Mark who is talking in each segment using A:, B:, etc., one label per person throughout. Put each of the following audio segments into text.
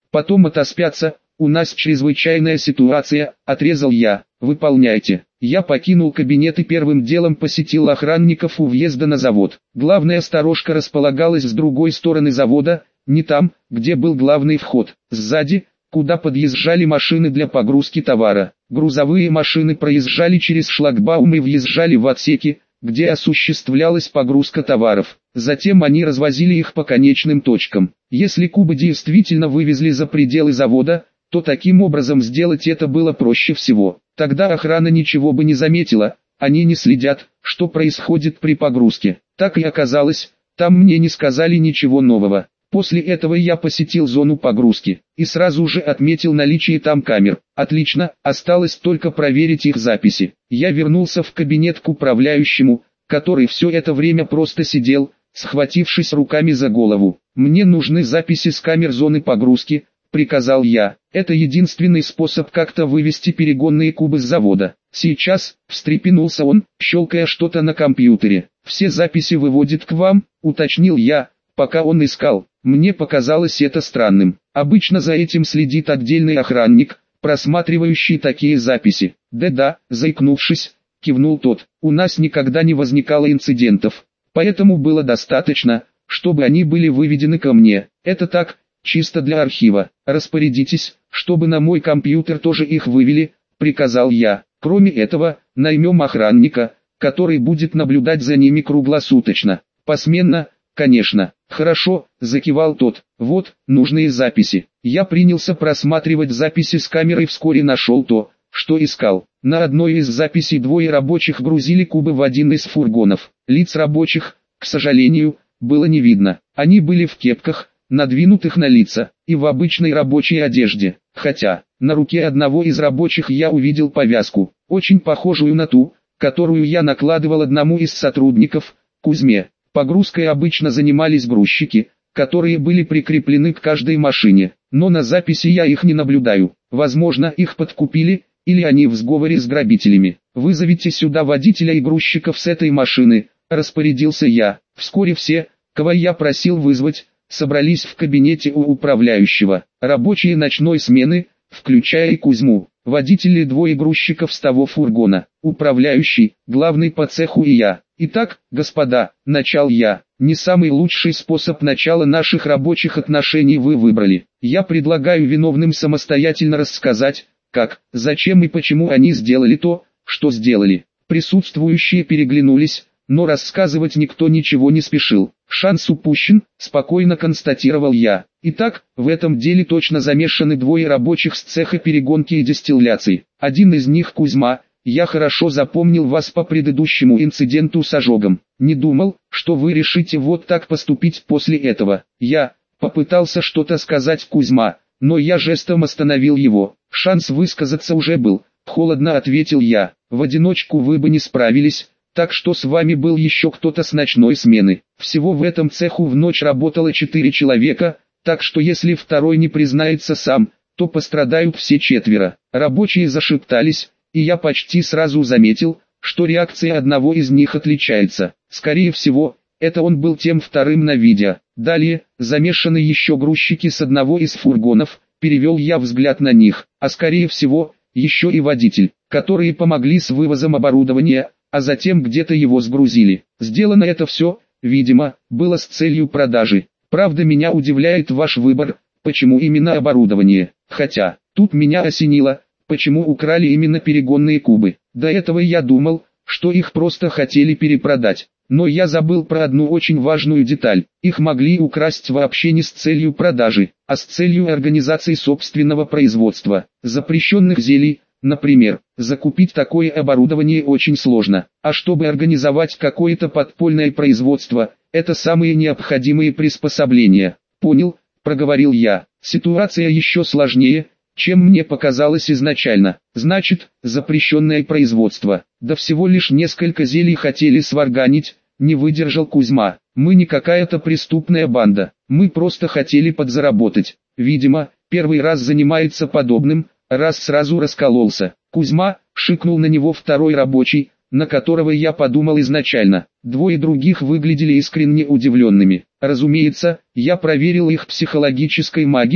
A: Потом отоспятся, у нас чрезвычайная ситуация, отрезал я. Выполняйте. Я покинул кабинет и первым делом посетил охранников у въезда на завод. Главная сторожка располагалась с другой стороны завода, не там, где был главный вход, сзади, куда подъезжали машины для погрузки товара. Грузовые машины проезжали через шлагбаум и въезжали в отсеки, где осуществлялась погрузка товаров. Затем они развозили их по конечным точкам. Если кубы действительно вывезли за пределы завода, то таким образом сделать это было проще всего. Тогда охрана ничего бы не заметила, они не следят, что происходит при погрузке. Так и оказалось, там мне не сказали ничего нового. После этого я посетил зону погрузки и сразу же отметил наличие там камер. Отлично, осталось только проверить их записи. Я вернулся в кабинет к управляющему, который все это время просто сидел, схватившись руками за голову. «Мне нужны записи с камер зоны погрузки», — приказал я. «Это единственный способ как-то вывести перегонные кубы с завода». «Сейчас», — встрепенулся он, щелкая что-то на компьютере. «Все записи выводит к вам», — уточнил я, пока он искал. Мне показалось это странным. Обычно за этим следит отдельный охранник, просматривающий такие записи. «Да-да», — заикнувшись, кивнул тот. «У нас никогда не возникало инцидентов, поэтому было достаточно, чтобы они были выведены ко мне. Это так, чисто для архива. Распорядитесь, чтобы на мой компьютер тоже их вывели», — приказал я. «Кроме этого, наймем охранника, который будет наблюдать за ними круглосуточно. Посменно, конечно». «Хорошо», — закивал тот. «Вот, нужные записи». Я принялся просматривать записи с камеры и вскоре нашел то, что искал. На одной из записей двое рабочих грузили кубы в один из фургонов. Лиц рабочих, к сожалению, было не видно. Они были в кепках, надвинутых на лица, и в обычной рабочей одежде. Хотя, на руке одного из рабочих я увидел повязку, очень похожую на ту, которую я накладывал одному из сотрудников, Кузьме. Погрузкой обычно занимались грузчики, которые были прикреплены к каждой машине, но на записи я их не наблюдаю. Возможно, их подкупили, или они в сговоре с грабителями. «Вызовите сюда водителя и грузчиков с этой машины», — распорядился я. Вскоре все, кого я просил вызвать, собрались в кабинете у управляющего. Рабочие ночной смены, включая и Кузьму, водители, двое грузчиков с того фургона, управляющий, главный по цеху и я. «Итак, господа», — начал я, — «не самый лучший способ начала наших рабочих отношений вы выбрали. Я предлагаю виновным самостоятельно рассказать, как, зачем и почему они сделали то, что сделали». Присутствующие переглянулись, но рассказывать никто ничего не спешил. «Шанс упущен», — спокойно констатировал я. «Итак, в этом деле точно замешаны двое рабочих с цеха перегонки и дистилляции. Один из них Кузьма. Я хорошо запомнил вас по предыдущему инциденту с ожогом. Не думал, что вы решите вот так поступить после этого». Я попытался что-то сказать Кузьма, но я жестом остановил его. «Шанс высказаться уже был», — холодно ответил я. «В одиночку вы бы не справились, так что с вами был еще кто-то с ночной смены. Всего в этом цеху в ночь работало 4 человека, так что если второй не признается сам, то пострадают все 4. Рабочие зашептались, и я почти сразу заметил, что реакция одного из них отличается. Скорее всего, это он был тем вторым на видео. Далее, замешаны еще грузчики с одного из фургонов, перевел я взгляд на них, а скорее всего, еще и водитель, которые помогли с вывозом оборудования, а затем где-то его сгрузили. Сделано это все, видимо, было с целью продажи. Правда, меня удивляет ваш выбор, почему именно оборудование, хотя, тут меня осенило, почему украли именно перегонные кубы. До этого я думал, что их просто хотели перепродать. Но я забыл про одну очень важную деталь. Их могли украсть вообще не с целью продажи, а с целью организации собственного производства. Запрещенных зелий, например, закупить такое оборудование очень сложно. А чтобы организовать какое-то подпольное производство, это самые необходимые приспособления. «Понял», — проговорил я. «Ситуация еще сложнее, чем мне показалось изначально. Значит, запрещенное производство. Да всего лишь несколько зелий хотели сварганить», — не выдержал Кузьма. «Мы не какая-то преступная банда, мы просто хотели подзаработать. Видимо, первый раз занимается подобным, раз сразу раскололся». «Кузьма», — шикнул на него второй рабочий, на которого я подумал изначально. Двое других выглядели искренне удивленными. Разумеется, я проверил их психологической магией,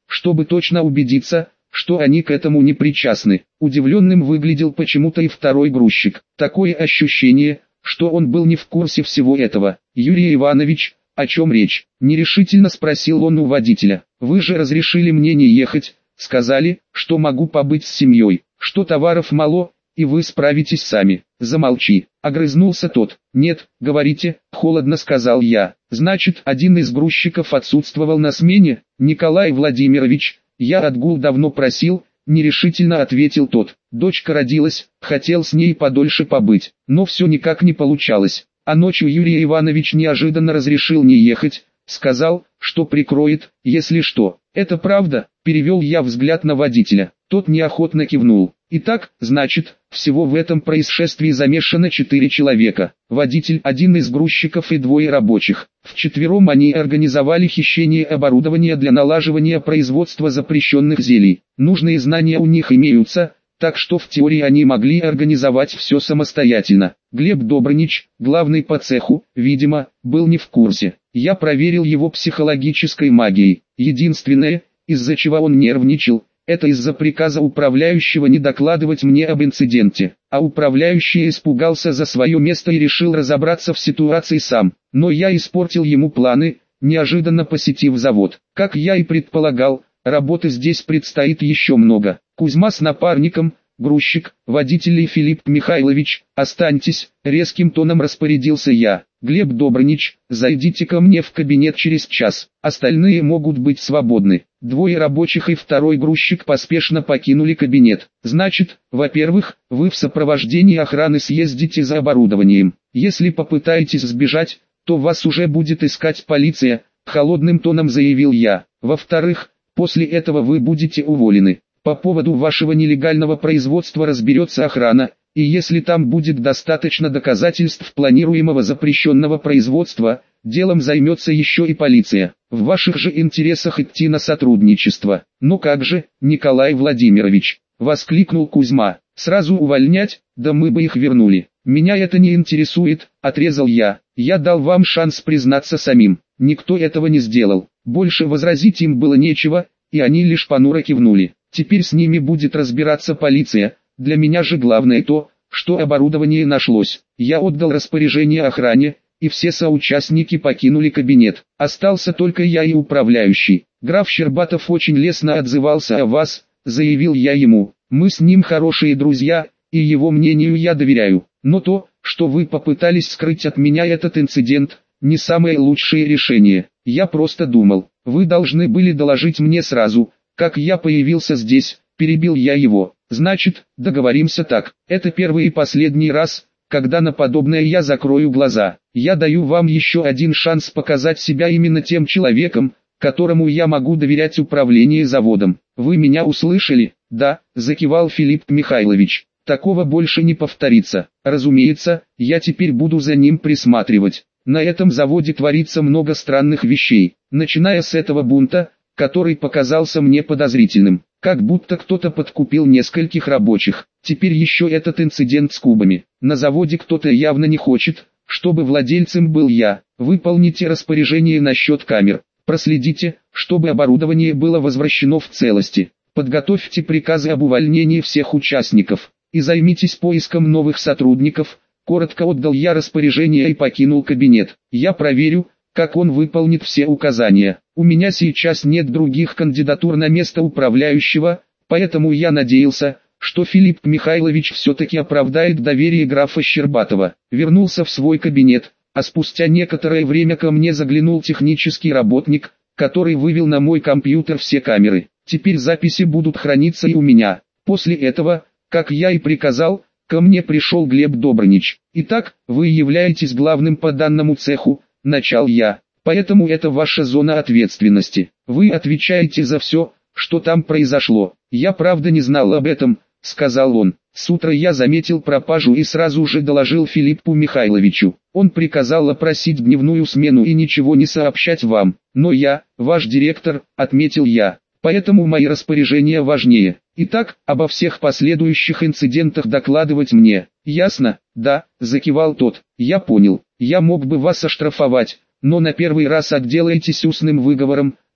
A: чтобы точно убедиться, что они к этому не причастны. Удивленным выглядел почему-то и второй грузчик. Такое ощущение, что он был не в курсе всего этого. «Юрий Иванович, о чем речь?» – нерешительно спросил он у водителя. «Вы же разрешили мне не ехать, сказали, что могу побыть с семьей, что товаров мало, и вы справитесь сами». «Замолчи», — огрызнулся тот. «Нет, говорите», — холодно сказал я. «Значит, один из грузчиков отсутствовал на смене?» «Николай Владимирович, я отгул давно просил», — нерешительно ответил тот. «Дочка родилась, хотел с ней подольше побыть, но все никак не получалось. А ночью Юрий Иванович неожиданно разрешил не ехать, сказал, что прикроет, если что». «Это правда?» — перевел я взгляд на водителя. Тот неохотно кивнул. «Итак, значит, всего в этом происшествии замешано 4 человека. Водитель, один из грузчиков и 2 рабочих. Вчетвером они организовали хищение оборудования для налаживания производства запрещенных зелий. Нужные знания у них имеются, так что в теории они могли организовать все самостоятельно. Глеб Добрынич, главный по цеху, видимо, был не в курсе. Я проверил его психологической магией. Единственное, из-за чего он нервничал, это из-за приказа управляющего не докладывать мне об инциденте. А управляющий испугался за свое место и решил разобраться в ситуации сам. Но я испортил ему планы, неожиданно посетив завод. Как я и предполагал, работы здесь предстоит еще много. Кузьма с напарником, грузчик, водитель и Филипп Михайлович, останьтесь, резким тоном распорядился я. Глеб Добрынич, зайдите ко мне в кабинет через час, остальные могут быть свободны. 2 рабочих и 2 грузчик поспешно покинули кабинет. Значит, во-первых, вы в сопровождении охраны съездите за оборудованием. Если попытаетесь сбежать, то вас уже будет искать полиция, холодным тоном заявил я. Во-вторых, после этого вы будете уволены. По поводу вашего нелегального производства разберется охрана, и если там будет достаточно доказательств планируемого запрещенного производства, делом займется еще и полиция. В ваших же интересах идти на сотрудничество. «Ну как же, Николай Владимирович», — воскликнул Кузьма, — «сразу увольнять, да мы бы их вернули». «Меня это не интересует», — отрезал я. «Я дал вам шанс признаться самим. Никто этого не сделал». Больше возразить им было нечего, и они лишь понуро кивнули. Теперь с ними будет разбираться полиция. Для меня же главное то, что оборудование нашлось. Я отдал распоряжение охране, и все соучастники покинули кабинет. Остался только я и управляющий. «Граф Щербатов очень лестно отзывался о вас», — заявил я ему. «Мы с ним хорошие друзья, и его мнению я доверяю. Но то, что вы попытались скрыть от меня этот инцидент, не самое лучшее решение. Я просто думал, вы должны были доложить мне сразу, как я появился здесь», — перебил я его. «Значит, договоримся так. Это первый и последний раз, когда на подобное я закрою глаза. Я даю вам еще один шанс показать себя именно тем человеком, которому я могу доверять управление заводом. Вы меня услышали?» «Да», — закивал Филипп Михайлович. «Такого больше не повторится. Разумеется, я теперь буду за ним присматривать. На этом заводе творится много странных вещей, начиная с этого бунта, который показался мне подозрительным. Как будто кто-то подкупил нескольких рабочих. Теперь еще этот инцидент с кубами. На заводе кто-то явно не хочет, чтобы владельцем был я. Выполните распоряжение насчет камер. Проследите, чтобы оборудование было возвращено в целости. Подготовьте приказы об увольнении всех участников. И займитесь поиском новых сотрудников». Коротко отдал я распоряжение и покинул кабинет. «Я проверю, как он выполнит все указания. У меня сейчас нет других кандидатур на место управляющего, поэтому я надеялся, что Филипп Михайлович все-таки оправдает доверие графа Щербатова». Вернулся в свой кабинет, а спустя некоторое время ко мне заглянул технический работник, который вывел на мой компьютер все камеры. Теперь записи будут храниться и у меня. После этого, как я и приказал, ко мне пришел Глеб Добрынич. «Итак, вы являетесь главным по данному цеху», — начал я. «Поэтому это ваша зона ответственности. Вы отвечаете за все, что там произошло». «Я правда не знал об этом», — сказал он. «С утра я заметил пропажу и сразу же доложил Филиппу Михайловичу. Он приказал опросить дневную смену и ничего не сообщать вам. Но я, ваш директор», — отметил я. «Поэтому мои распоряжения важнее. Итак, обо всех последующих инцидентах докладывать мне». «Ясно?» «Да», — закивал тот. «Я понял. Я мог бы вас оштрафовать, но на первый раз отделаетесь устным выговором,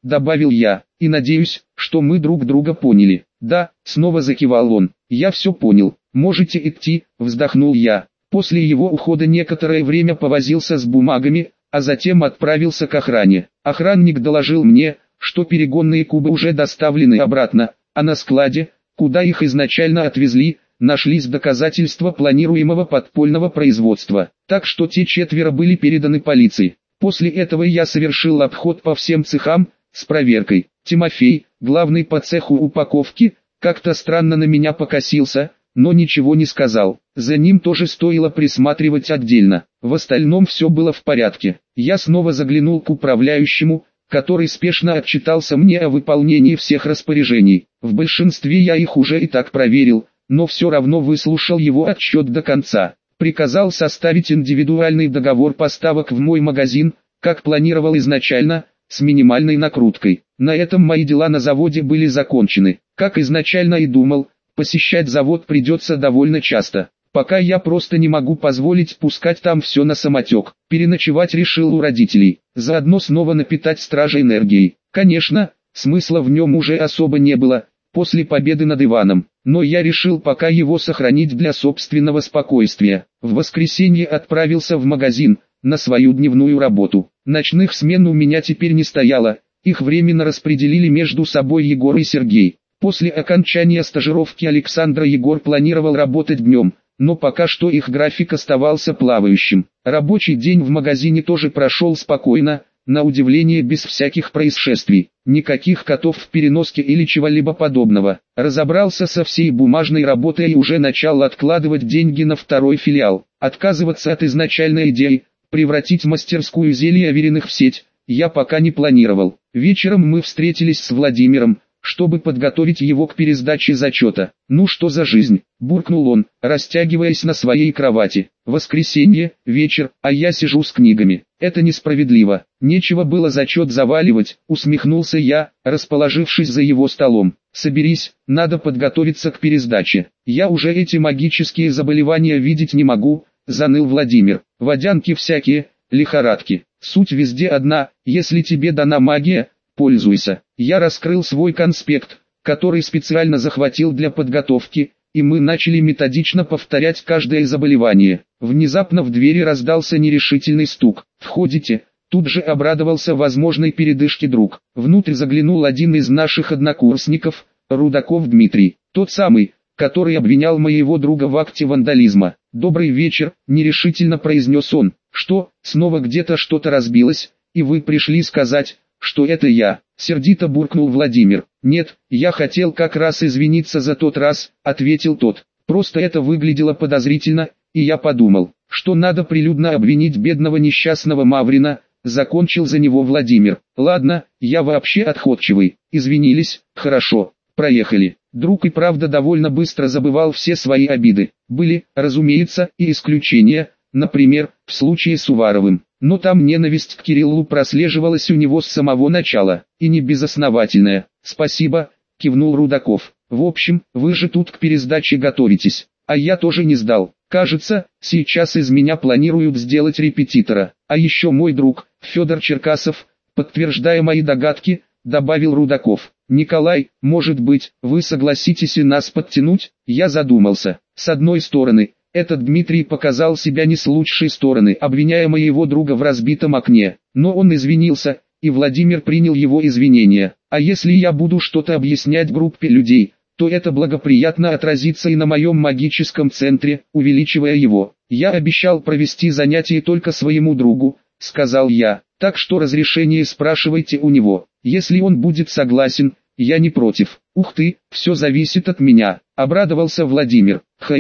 A: добавил я, и надеюсь, что мы друг друга поняли. Да, снова закивал он, я все понял, можете идти, вздохнул я. После его ухода некоторое время повозился с бумагами, а затем отправился к охране. Охранник доложил мне, что перегонные кубы уже доставлены обратно, а на складе, куда их изначально отвезли, нашлись доказательства планируемого подпольного производства, так что те 4 были переданы полиции. После этого я совершил обход по всем цехам, с проверкой. Тимофей, главный по цеху упаковки, как-то странно на меня покосился, но ничего не сказал. За ним тоже стоило присматривать отдельно. В остальном все было в порядке. Я снова заглянул к управляющему, который спешно отчитался мне о выполнении всех распоряжений. В большинстве я их уже и так проверил, но все равно выслушал его отчет до конца. Приказал составить индивидуальный договор поставок в мой магазин, как планировал изначально, с минимальной накруткой. На этом мои дела на заводе были закончены. Как изначально и думал, посещать завод придется довольно часто. Пока я просто не могу позволить пускать там все на самотек. Переночевать решил у родителей, заодно снова напитать стража энергией. Конечно, смысла в нем уже особо не было, после победы над Иваном, но я решил пока его сохранить для собственного спокойствия. В воскресенье отправился в магазин, на свою дневную работу. Ночных смен у меня теперь не стояло, их временно распределили между собой Егор и Сергей. После окончания стажировки Александра Егор планировал работать днем, но пока что их график оставался плавающим. Рабочий день в магазине тоже прошел спокойно, на удивление без всяких происшествий, никаких котов в переноске или чего-либо подобного. Разобрался со всей бумажной работой и уже начал откладывать деньги на второй филиал. Отказываться от изначальной идеи, превратить мастерскую зелий Авериных в сеть, я пока не планировал. Вечером мы встретились с Владимиром, чтобы подготовить его к пересдаче зачета. «Ну что за жизнь?» – буркнул он, растягиваясь на своей кровати. «Воскресенье, вечер, а я сижу с книгами. Это несправедливо. Нечего было зачет заваливать», – усмехнулся я, расположившись за его столом. «Соберись, надо подготовиться к пересдаче. Я уже эти магические заболевания видеть не могу», – заныл Владимир. «Водянки всякие, лихорадки. Суть везде одна, если тебе дана магия, пользуйся». Я раскрыл свой конспект, который специально захватил для подготовки, и мы начали методично повторять каждое заболевание. Внезапно в двери раздался нерешительный стук. «Входите», тут же обрадовался возможной передышке друг. Внутрь заглянул один из наших однокурсников, Рудаков Дмитрий, тот самый, который обвинял моего друга в акте вандализма. «Добрый вечер», – нерешительно произнес он. «Что, снова где-то что-то разбилось, и вы пришли сказать, что это я?» – сердито буркнул Владимир. «Нет, я хотел как раз извиниться за тот раз», – ответил тот. «Просто это выглядело подозрительно, и я подумал, что надо прилюдно обвинить бедного несчастного Маврина», – закончил за него Владимир. «Ладно, я вообще отходчивый. Извинились, хорошо, проехали». Друг и правда довольно быстро забывал все свои обиды. Были, разумеется, и исключения, например, в случае с Уваровым. Но там ненависть к Кириллу прослеживалась у него с самого начала, и не безосновательная. «Спасибо», – кивнул Рудаков. «В общем, вы же тут к пересдаче готовитесь, а я тоже не сдал. Кажется, сейчас из меня планируют сделать репетитора. А еще мой друг, Федор Черкасов, подтверждая мои догадки, добавил Рудаков. Николай, может быть, вы согласитесь и нас подтянуть?» Я задумался. С одной стороны, этот Дмитрий показал себя не с лучшей стороны, обвиняя моего друга в разбитом окне. Но он извинился, и Владимир принял его извинения. А если я буду что-то объяснять группе людей, то это благоприятно отразится и на моем магическом центре, увеличивая его. «Я обещал провести занятие только своему другу», — сказал я, «так что разрешение спрашивайте у него. Если он будет согласен, я не против». «Ух ты, все зависит от меня», — обрадовался Владимир.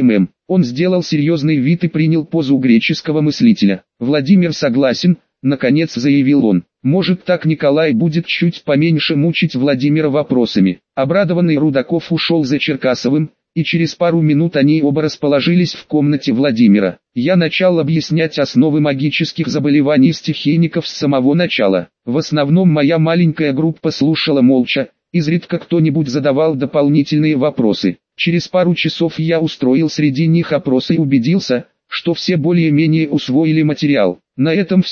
A: Он сделал серьезный вид и принял позу греческого мыслителя. «Владимир согласен», — наконец заявил он. «Может, так Николай будет чуть поменьше мучить Владимира вопросами». Обрадованный Рудаков ушел за Черкасовым, и через пару минут они оба расположились в комнате Владимира. Я начал объяснять основы магических заболеваний стихийников с самого начала. В основном моя маленькая группа слушала молча, изредка кто-нибудь задавал дополнительные вопросы. Через пару часов я устроил среди них опросы и убедился, что все более-менее усвоили материал. На этом все.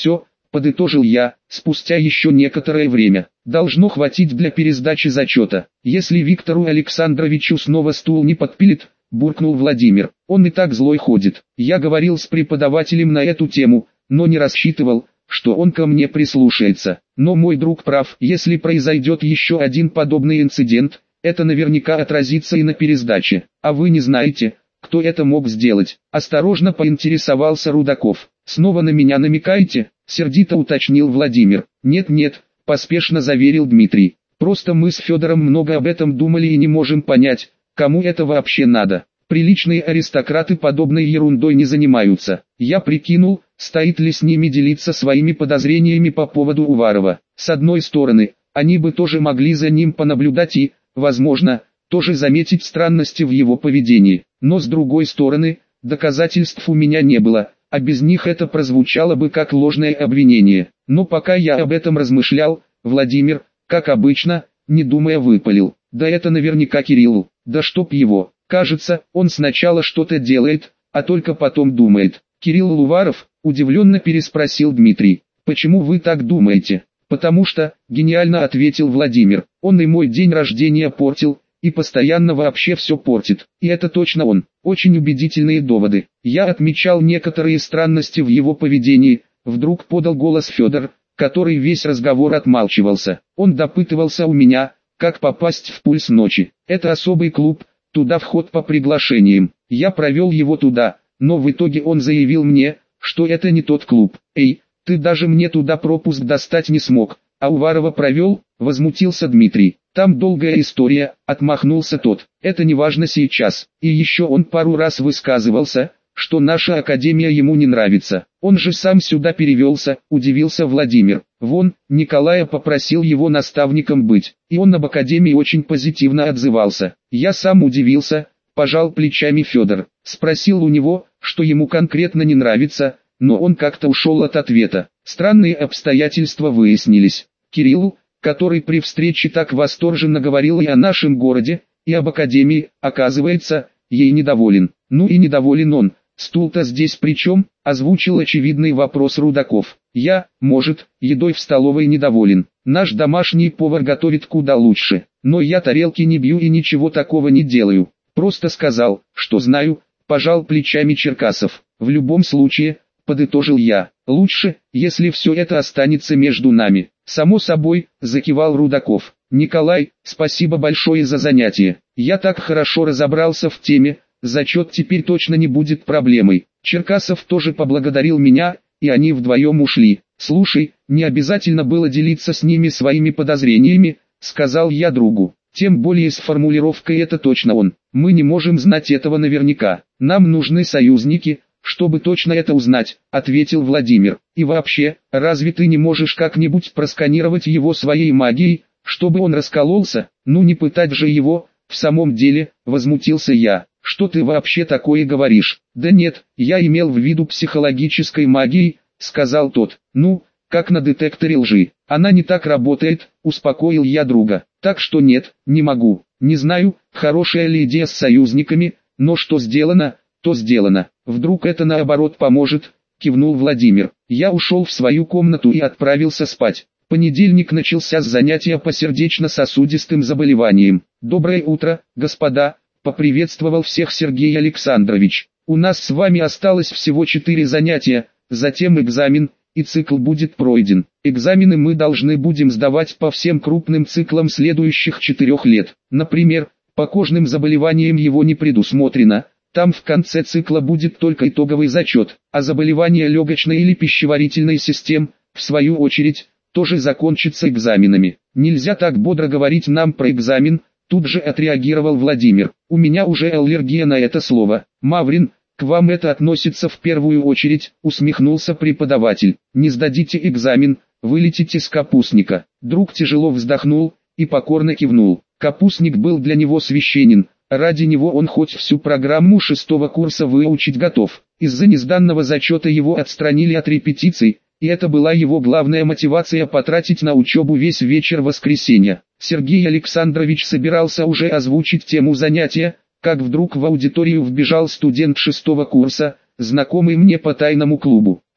A: подытожил я, спустя еще некоторое время. Должно хватить для пересдачи зачета. Если Виктору Александровичу снова стул не подпилит, буркнул Владимир. Он и так злой ходит. Я говорил с преподавателем на эту тему, но не рассчитывал, что он ко мне прислушается. Но мой друг прав, если произойдет еще один подобный инцидент, это наверняка отразится и на пересдаче. А вы не знаете, кто это мог сделать? Осторожно поинтересовался Рудаков. Снова на меня намекаете? Сердито уточнил Владимир. Нет, поспешно заверил Дмитрий. Просто мы с Федором много об этом думали и не можем понять, кому это вообще надо. Приличные аристократы подобной ерундой не занимаются. Я прикинул, стоит ли с ними делиться своими подозрениями по поводу Уварова. С одной стороны, они бы тоже могли за ним понаблюдать и, возможно, тоже заметить странности в его поведении. Но с другой стороны, доказательств у меня не было, а без них это прозвучало бы как ложное обвинение. Но пока я об этом размышлял, Владимир, как обычно, не думая выпалил. Да это наверняка Кириллу. Да чтоб его. Кажется, он сначала что-то делает, а только потом думает. Кирилл Уваров, удивленно переспросил Дмитрий. Почему вы так думаете? Потому что, гениально ответил Владимир, он и мой день рождения портил, и постоянно вообще все портит. И это точно он. Очень убедительные доводы. Я отмечал некоторые странности в его поведении. Вдруг подал голос Федор, который весь разговор отмалчивался. Он допытывался у меня, как попасть в «Пульс ночи». Это особый клуб, туда вход по приглашениям. Я провел его туда, но в итоге он заявил мне, что это не тот клуб. Эй, ты даже мне туда пропуск достать не смог, а Уварова провел, возмутился Дмитрий. Там долгая история, отмахнулся тот. Это не важно сейчас. И еще он пару раз высказывался, что наша академия ему не нравится. Он же сам сюда перевелся, удивился Владимир. Вон, Николая попросил его наставником быть, и он об академии очень позитивно отзывался. Я сам удивился, пожал плечами Федор. Спросил у него, что ему конкретно не нравится, но он как-то ушел от ответа. Странные обстоятельства выяснились. Кириллу, который при встрече так восторженно говорил и о нашем городе, и об академии, оказывается, ей недоволен. Ну и недоволен он. Стул-то здесь при чем? Озвучил очевидный вопрос Рудаков. Я, может, едой в столовой недоволен. Наш домашний повар готовит куда лучше. Но я тарелки не бью и ничего такого не делаю. Просто сказал, что знаю, пожал плечами Черкасов. В любом случае, подытожил я, лучше, если все это останется между нами. Само собой, закивал Рудаков. Николай, спасибо большое за занятие. Я так хорошо разобрался в теме, зачет теперь точно не будет проблемой. Черкасов тоже поблагодарил меня, и они вдвоем ушли. Слушай, не обязательно было делиться с ними своими подозрениями, сказал я другу. Тем более с формулировкой «это точно он». Мы не можем знать этого наверняка. Нам нужны союзники, чтобы точно это узнать, ответил Владимир. И вообще, разве ты не можешь как-нибудь просканировать его своей магией, чтобы он раскололся? Ну не пытать же его, в самом деле, возмутился я. Что ты вообще такое говоришь? Да нет, я имел в виду психологической магией, сказал тот. Ну, как на детекторе лжи. Она не так работает, успокоил я друга. Так что нет, не могу. Не знаю, хорошая ли идея с союзниками, но что сделано, то сделано. Вдруг это наоборот поможет, кивнул Владимир. Я ушел в свою комнату и отправился спать. Понедельник начался с занятия по сердечно-сосудистым заболеваниям. Доброе утро, господа, поприветствовал всех Сергей Александрович. У нас с вами осталось всего 4 занятия, затем экзамен, и цикл будет пройден. Экзамены мы должны будем сдавать по всем крупным циклам следующих 4 лет. Например, по кожным заболеваниям его не предусмотрено. Там в конце цикла будет только итоговый зачет, а заболевания легочной или пищеварительной систем, в свою очередь, тоже закончатся экзаменами. Нельзя так бодро говорить нам про экзамен, тут же отреагировал Владимир. У меня уже аллергия на это слово. Маврин, к вам это относится в первую очередь, усмехнулся преподаватель. Не сдадите экзамен, вылетите с капустника. Друг тяжело вздохнул и покорно кивнул. Капустник был для него священен. Ради него он хоть всю программу 6-го курса выучить готов. Из-за несданного зачета его отстранили от репетиций, и это была его главная мотивация потратить на учебу весь вечер воскресенья. Сергей Александрович собирался уже озвучить тему занятия, как вдруг в аудиторию вбежал студент 6-го курса, знакомый мне по тайному клубу.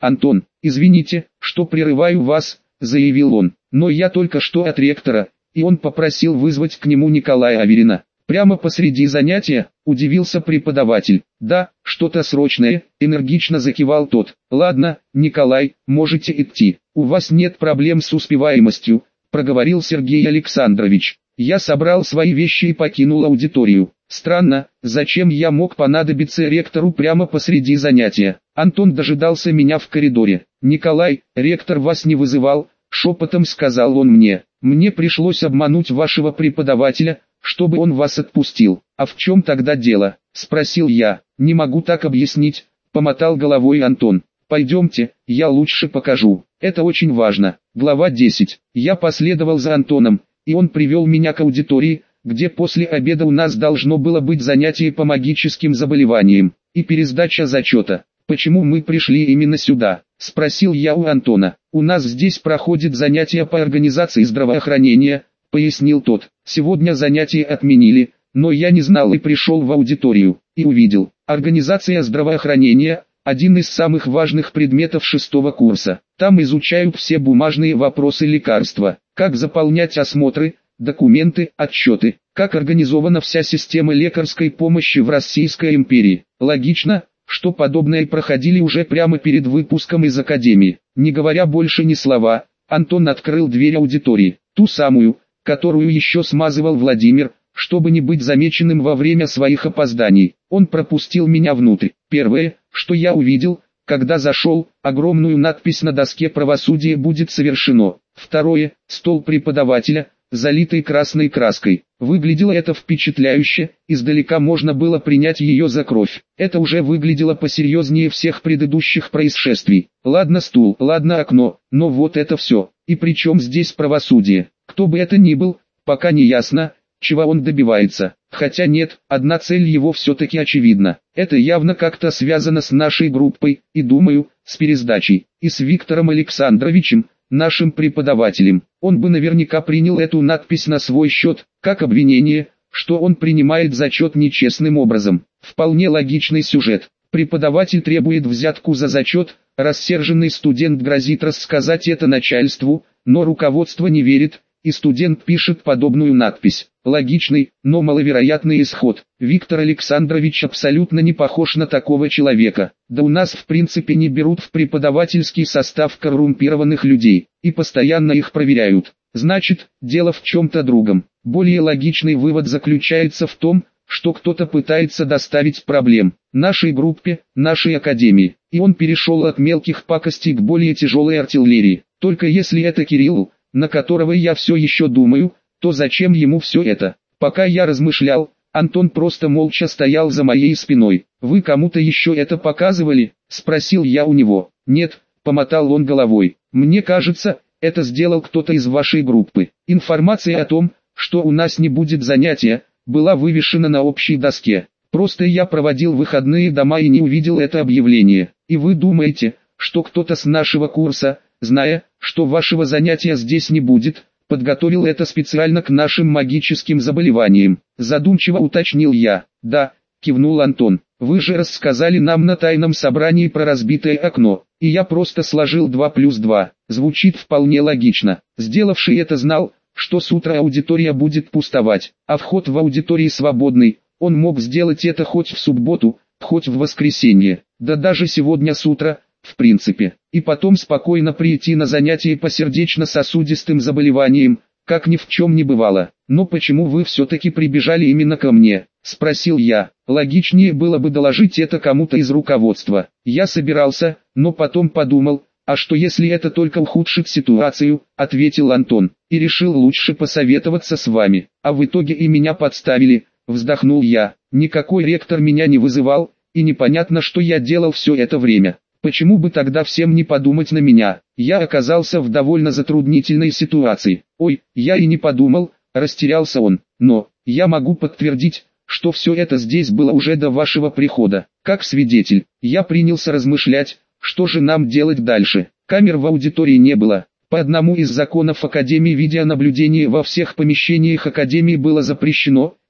A: «Антон, извините, что прерываю вас», — заявил он, — «но я только что от ректора», и он попросил вызвать к нему Николая Аверина. Прямо посреди занятия, удивился преподаватель. «Да, что-то срочное», — энергично закивал тот. «Ладно, Николай, можете идти. У вас нет проблем с успеваемостью», — проговорил Сергей Александрович. Я собрал свои вещи и покинул аудиторию. Странно, зачем я мог понадобиться ректору прямо посреди занятия. Антон дожидался меня в коридоре. «Николай, ректор вас не вызывал», — шепотом сказал он мне. «Мне пришлось обмануть вашего преподавателя, чтобы он вас отпустил». «А в чем тогда дело?» — спросил я. «Не могу так объяснить», — помотал головой Антон. «Пойдемте, я лучше покажу. Это очень важно». Глава 10. Я последовал за Антоном, и он привел меня к аудитории, где после обеда у нас должно было быть занятие по магическим заболеваниям и пересдача зачета. «Почему мы пришли именно сюда?» — спросил я у Антона. «У нас здесь проходит занятие по организации здравоохранения», — пояснил тот. «Сегодня занятие отменили, но я не знал и пришел в аудиторию, и увидел. Организация здравоохранения — один из самых важных предметов 6-го курса. Там изучают все бумажные вопросы лекарства, как заполнять осмотры, документы, отчеты, как организована вся система лекарской помощи в Российской империи. Логично, что подобное проходили уже прямо перед выпуском из академии». Не говоря больше ни слова, Антон открыл дверь аудитории, ту самую, которую еще смазывал Владимир, чтобы не быть замеченным во время своих опозданий. Он пропустил меня внутрь. Первое, что я увидел, когда зашел, огромную надпись на доске «Правосудие будет совершено». Второе, стол преподавателя, залитый красной краской. Выглядело это впечатляюще, издалека можно было принять ее за кровь. Это уже выглядело посерьезнее всех предыдущих происшествий. Ладно стул, ладно окно, но вот это все. И при чем здесь правосудие? Кто бы это ни был, пока не ясно, чего он добивается. Хотя нет, одна цель его все-таки очевидна. Это явно как-то связано с нашей группой, и думаю, с пересдачей, и с Виктором Александровичем, нашим преподавателем. Он бы наверняка принял эту надпись на свой счет, как обвинение, что он принимает зачет нечестным образом. Вполне логичный сюжет. Преподаватель требует взятку за зачет, рассерженный студент грозит рассказать это начальству, но руководство не верит, и студент пишет подобную надпись. Логичный, но маловероятный исход. Виктор Александрович абсолютно не похож на такого человека. Да у нас в принципе не берут в преподавательский состав коррумпированных людей, и постоянно их проверяют. Значит, дело в чем-то другом. Более логичный вывод заключается в том, что кто-то пытается доставить проблем нашей группе, нашей академии, и он перешел от мелких пакостей к более тяжелой артиллерии. Только если это Кирилл, на которого я все еще думаю, то зачем ему все это? Пока я размышлял, Антон просто молча стоял за моей спиной. «Вы кому-то еще это показывали?» – спросил я у него. «Нет», – помотал он головой. «Мне кажется, это сделал кто-то из вашей группы. Информация о том, что у нас не будет занятия, была вывешена на общей доске. Просто я проводил выходные дома и не увидел это объявление. И вы думаете, что кто-то с нашего курса, зная, что вашего занятия здесь не будет, подготовил это специально к нашим магическим заболеваниям?» Задумчиво уточнил я. «Да», кивнул Антон, «вы же рассказали нам на тайном собрании про разбитое окно, и я просто сложил 2 плюс 2. Звучит вполне логично. Сделавший это знал, что с утра аудитория будет пустовать, а вход в аудитории свободный. Он мог сделать это хоть в субботу, хоть в воскресенье, да даже сегодня с утра, в принципе, и потом спокойно прийти на занятия по сердечно-сосудистым заболеваниям, как ни в чем не бывало. «Но почему вы все-таки прибежали именно ко мне?» – спросил я. «Логичнее было бы доложить это кому-то из руководства. Я собирался, но потом подумал, а что если это только ухудшит ситуацию?» – ответил Антон, «и решил лучше посоветоваться с вами. А в итоге и меня подставили», – вздохнул я. «Никакой ректор меня не вызывал, и непонятно, что я делал все это время. Почему бы тогда всем не подумать на меня? Я оказался в довольно затруднительной ситуации». «Ой, я и не подумал», – растерялся он. «Но, я могу подтвердить, что все это здесь было уже до вашего прихода. Как свидетель, я принялся размышлять, что же нам делать дальше. Камер в аудитории не было. По одному из законов Академии видеонаблюдение во всех помещениях Академии было запрещено,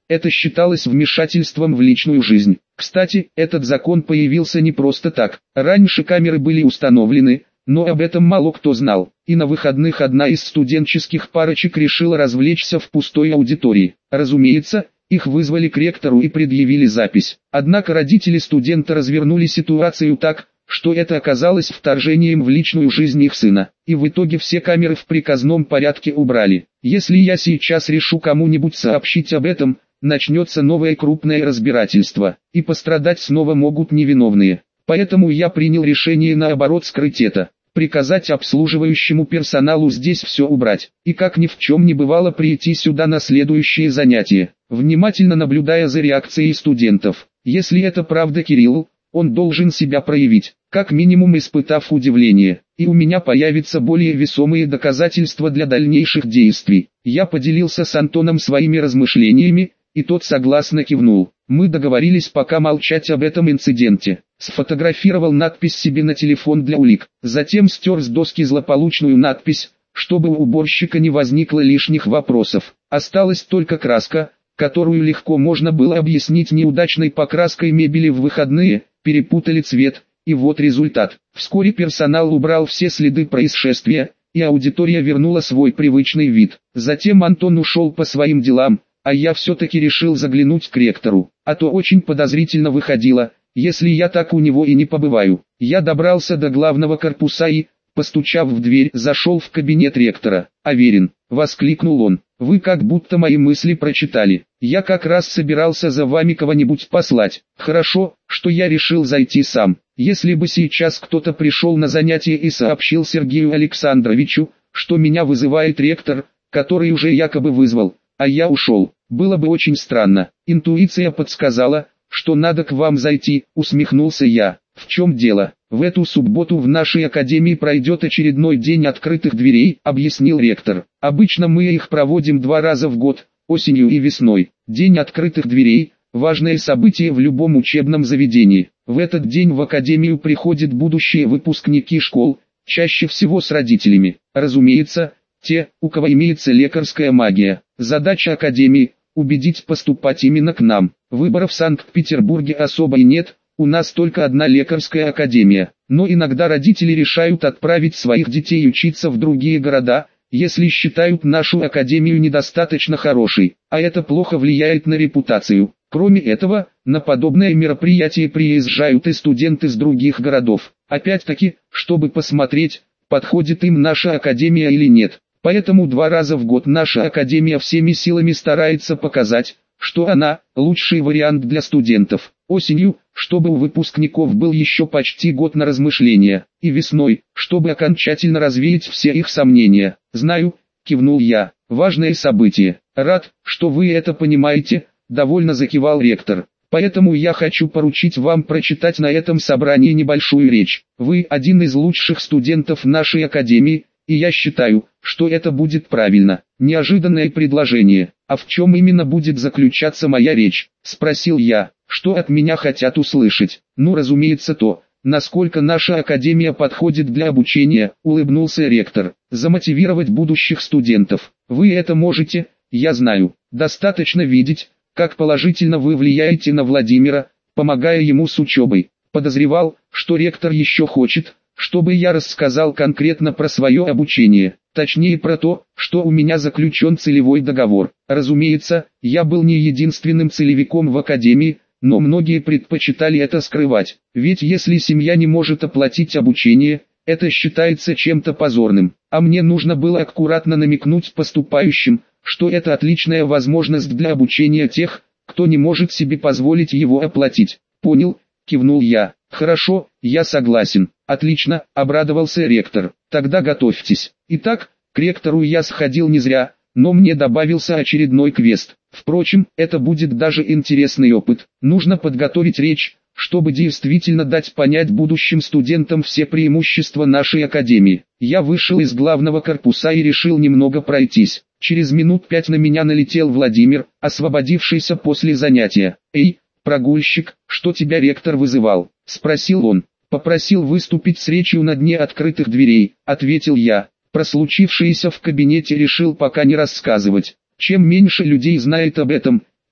A: это считалось вмешательством в личную жизнь. Кстати, этот закон появился не просто так. Раньше камеры были установлены, но об этом мало кто знал. И на выходных одна из студенческих парочек решила развлечься в пустой аудитории. Разумеется, их вызвали к ректору и предъявили запись. Однако родители студента развернули ситуацию так, что это оказалось вторжением в личную жизнь их сына. И в итоге все камеры в приказном порядке убрали. Если я сейчас решу кому-нибудь сообщить об этом, начнется новое крупное разбирательство, и пострадать снова могут невиновные. Поэтому я принял решение наоборот скрыть это, приказать обслуживающему персоналу здесь все убрать, и как ни в чем не бывало прийти сюда на следующее занятие, внимательно наблюдая за реакцией студентов. Если это правда Кирилл, он должен себя проявить, как минимум испытав удивление, и у меня появятся более весомые доказательства для дальнейших действий. Я поделился с Антоном своими размышлениями, и тот согласно кивнул. Мы договорились пока молчать об этом инциденте. Сфотографировал надпись себе на телефон для улик, затем стер с доски злополучную надпись, чтобы у уборщика не возникло лишних вопросов. Осталась только краска, которую легко можно было объяснить неудачной покраской мебели в выходные, перепутали цвет, и вот результат. Вскоре персонал убрал все следы происшествия, и аудитория вернула свой привычный вид. Затем Антон ушел по своим делам, а я все-таки решил заглянуть к ректору, а то очень подозрительно выходило, если я так у него и не побываю. Я добрался до главного корпуса и, постучав в дверь, зашел в кабинет ректора. «Аверин», — воскликнул он, — «вы как будто мои мысли прочитали. Я как раз собирался за вами кого-нибудь послать. Хорошо, что я решил зайти сам. Если бы сейчас кто-то пришел на занятие и сообщил Сергею Александровичу, что меня вызывает ректор, который уже якобы вызвал, а я ушел, было бы очень странно. Интуиция подсказала, что надо к вам зайти», — усмехнулся я. «В чем дело? В эту субботу в нашей академии пройдет очередной день открытых дверей», — объяснил ректор. «Обычно мы их проводим 2 раза в год, осенью и весной. День открытых дверей — важное событие в любом учебном заведении. В этот день в академию приходят будущие выпускники школ, чаще всего с родителями. Разумеется, те, у кого имеется лекарская магия. Задача академии — убедить поступать именно к нам. Выбора в Санкт-Петербурге особо и нет. У нас только одна лекарская академия, но иногда родители решают отправить своих детей учиться в другие города, если считают нашу академию недостаточно хорошей, а это плохо влияет на репутацию. Кроме этого, на подобное мероприятие приезжают и студенты из других городов, опять-таки, чтобы посмотреть, подходит им наша академия или нет. Поэтому 2 раза в год наша академия всеми силами старается показать, что она – лучший вариант для студентов. Осенью, чтобы у выпускников был еще почти год на размышления, и весной, чтобы окончательно развеять все их сомнения. «Знаю», – кивнул я, – «важное событие. Рад, что вы это понимаете», – довольно закивал ректор. «Поэтому я хочу поручить вам прочитать на этом собрании небольшую речь. Вы один из лучших студентов нашей академии, и я считаю, что это будет правильно». «Неожиданное предложение. А в чем именно будет заключаться моя речь?» – спросил я. «Что от меня хотят услышать?» «Ну, разумеется, то, насколько наша академия подходит для обучения», – улыбнулся ректор. «Замотивировать будущих студентов. Вы это можете, я знаю. Достаточно видеть, как положительно вы влияете на Владимира, помогая ему с учебой. Подозревал, что ректор еще хочет, чтобы я рассказал конкретно про свое обучение, точнее про то, что у меня заключен целевой договор. Разумеется, я был не единственным целевиком в академии, но многие предпочитали это скрывать, ведь если семья не может оплатить обучение, это считается чем-то позорным, а мне нужно было аккуратно намекнуть поступающим, что это отличная возможность для обучения тех, кто не может себе позволить его оплатить. «Понял», — кивнул я. «Хорошо, я согласен». «Отлично», — обрадовался ректор. «Тогда готовьтесь». Итак, к ректору я сходил не зря, но мне добавился очередной квест. Впрочем, это будет даже интересный опыт. Нужно подготовить речь, чтобы действительно дать понять будущим студентам все преимущества нашей академии. Я вышел из главного корпуса и решил немного пройтись. Через минут 5 на меня налетел Владимир, освободившийся после занятия. «Эй, прогульщик, что тебя ректор вызывал?» – спросил он. «Попросил выступить с речью на дне открытых дверей», – ответил я. Про случившееся в кабинете решил пока не рассказывать. Чем меньше людей знает об этом,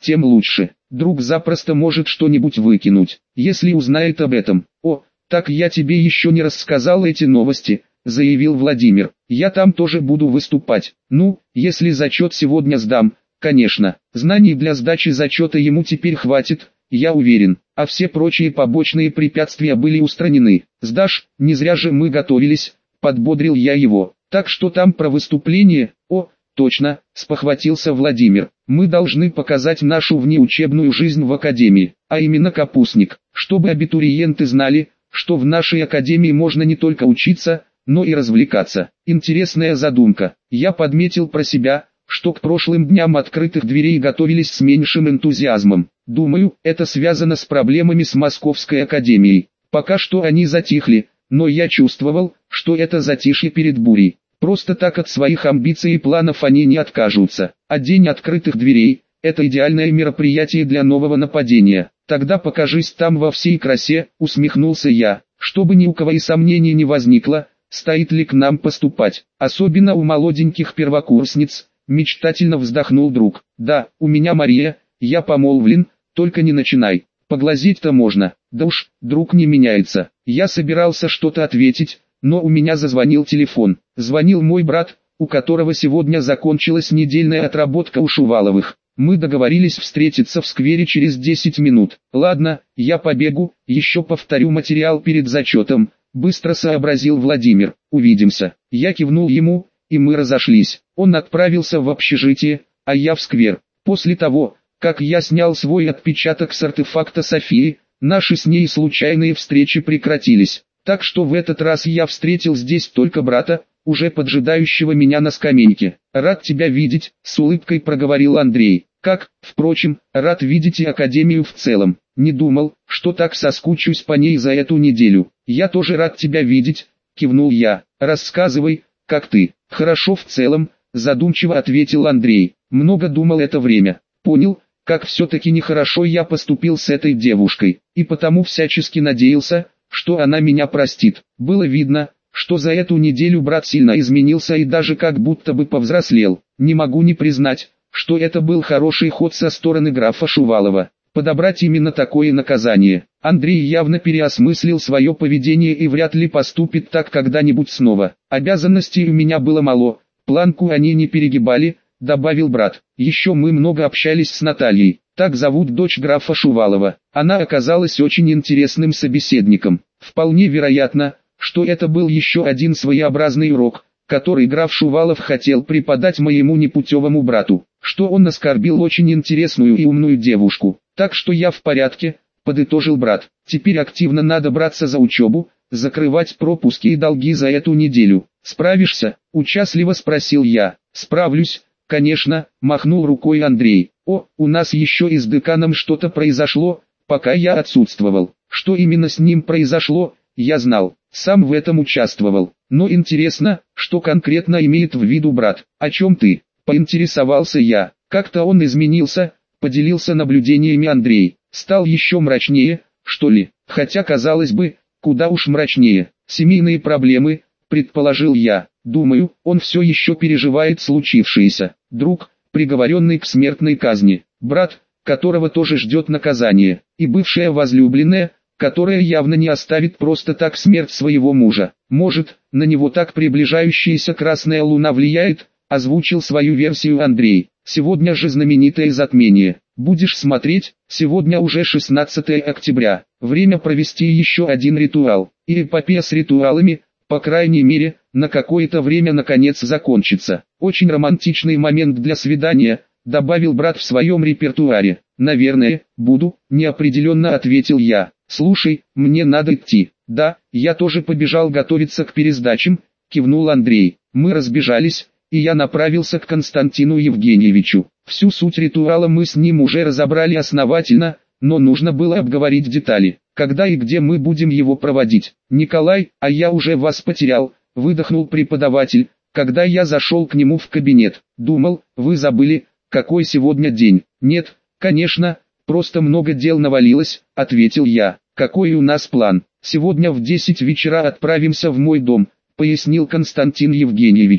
A: тем лучше. Друг запросто может что-нибудь выкинуть, если узнает об этом. О, так я тебе еще не рассказал эти новости, заявил Владимир. Я там тоже буду выступать. Ну, если зачет сегодня сдам, конечно. Знаний для сдачи зачета ему теперь хватит, я уверен. А все прочие побочные препятствия были устранены. Сдашь, не зря же мы готовились, подбодрил я его. Так что там про выступление? О, точно, спохватился Владимир. Мы должны показать нашу внеучебную жизнь в академии, а именно капустник, чтобы абитуриенты знали, что в нашей академии можно не только учиться, но и развлекаться. Интересная задумка. Я подметил про себя, что к прошлым дням открытых дверей готовились с меньшим энтузиазмом. Думаю, это связано с проблемами с Московской академией. Пока что они затихли, но я чувствовал, что это затишье перед бурей. Просто так от своих амбиций и планов они не откажутся. А день открытых дверей – это идеальное мероприятие для нового нападения. Тогда покажись там во всей красе, усмехнулся я, чтобы ни у кого и сомнений не возникло, стоит ли к нам поступать, особенно у молоденьких первокурсниц, мечтательно вздохнул друг. Да, у меня Мария, я помолвлен, только не начинай, поглазеть-то можно. Да уж, друг не меняется. Я собирался что-то ответить, но у меня зазвонил телефон. Звонил мой брат, у которого сегодня закончилась недельная отработка у Шуваловых. Мы договорились встретиться в сквере через 10 минут. Ладно, я побегу, еще повторю материал перед зачетом. Быстро сообразил Владимир. Увидимся. Я кивнул ему, и мы разошлись. Он отправился в общежитие, а я в сквер. После того, как я снял свой отпечаток с артефакта Софии, наши с ней случайные встречи прекратились. Так что в этот раз я встретил здесь только брата, уже поджидающего меня на скамейке. «Рад тебя видеть», — с улыбкой проговорил Андрей. «Как, впрочем, рад видеть и Академию в целом. Не думал, что так соскучусь по ней за эту неделю». «Я тоже рад тебя видеть», — кивнул я. «Рассказывай, как ты?» «Хорошо в целом», — задумчиво ответил Андрей. «Много думал это время. Понял, как все-таки нехорошо я поступил с этой девушкой, и потому всячески надеялся, что она меня простит. Было видно, что за эту неделю брат сильно изменился и даже как будто бы повзрослел. Не могу не признать, что это был хороший ход со стороны графа Шувалова. Подобрать именно такое наказание. Андрей явно переосмыслил свое поведение и вряд ли поступит так когда-нибудь снова. Обязанностей у меня было мало, планку они не перегибали, добавил брат. Еще мы много общались с Натальей. Так зовут дочь графа Шувалова. Она оказалась очень интересным собеседником. Вполне вероятно, что это был еще один своеобразный урок, который граф Шувалов хотел преподать моему непутевому брату, что он оскорбил очень интересную и умную девушку. Так что я в порядке, подытожил брат. Теперь активно надо браться за учебу, закрывать пропуски и долги за эту неделю. Справишься? Участливо спросил я. Справлюсь, конечно, махнул рукой Андрей. О, у нас еще и с деканом что-то произошло, пока я отсутствовал. Что именно с ним произошло, я знал, сам в этом участвовал. Но интересно, что конкретно имеет в виду брат. О чем ты? Поинтересовался я. Как-то он изменился, поделился наблюдениями Андрей. Стал еще мрачнее, что ли? Хотя, казалось бы, куда уж мрачнее. Семейные проблемы, предположил я. Думаю, он все еще переживает случившееся. Друг, приговоренный к смертной казни. Брат, которого тоже ждет наказание. И бывшая возлюбленная, которая явно не оставит просто так смерть своего мужа. Может, на него так приближающаяся красная луна влияет, озвучил свою версию Андрей. Сегодня же знаменитое затмение. Будешь смотреть, сегодня уже 16 октября. Время провести еще один ритуал. И эпопея с ритуалами, по крайней мере, на какое-то время наконец закончится. Очень романтичный момент для свидания, добавил брат в своем репертуаре. Наверное, буду, неопределенно ответил я. Слушай, мне надо идти. Да, я тоже побежал готовиться к пересдачам, кивнул Андрей. Мы разбежались, и я направился к Константину Евгеньевичу. Всю суть ритуала мы с ним уже разобрали основательно, но нужно было обговорить детали. Когда и где мы будем его проводить? Николай, а я уже вас потерял, выдохнул преподаватель, когда я зашел к нему в кабинет. Думал, вы забыли, какой сегодня день. Нет, конечно, просто много дел навалилось, ответил я. Какой у нас план? Сегодня в 10 вечера отправимся в мой дом, пояснил Константин Евгеньевич.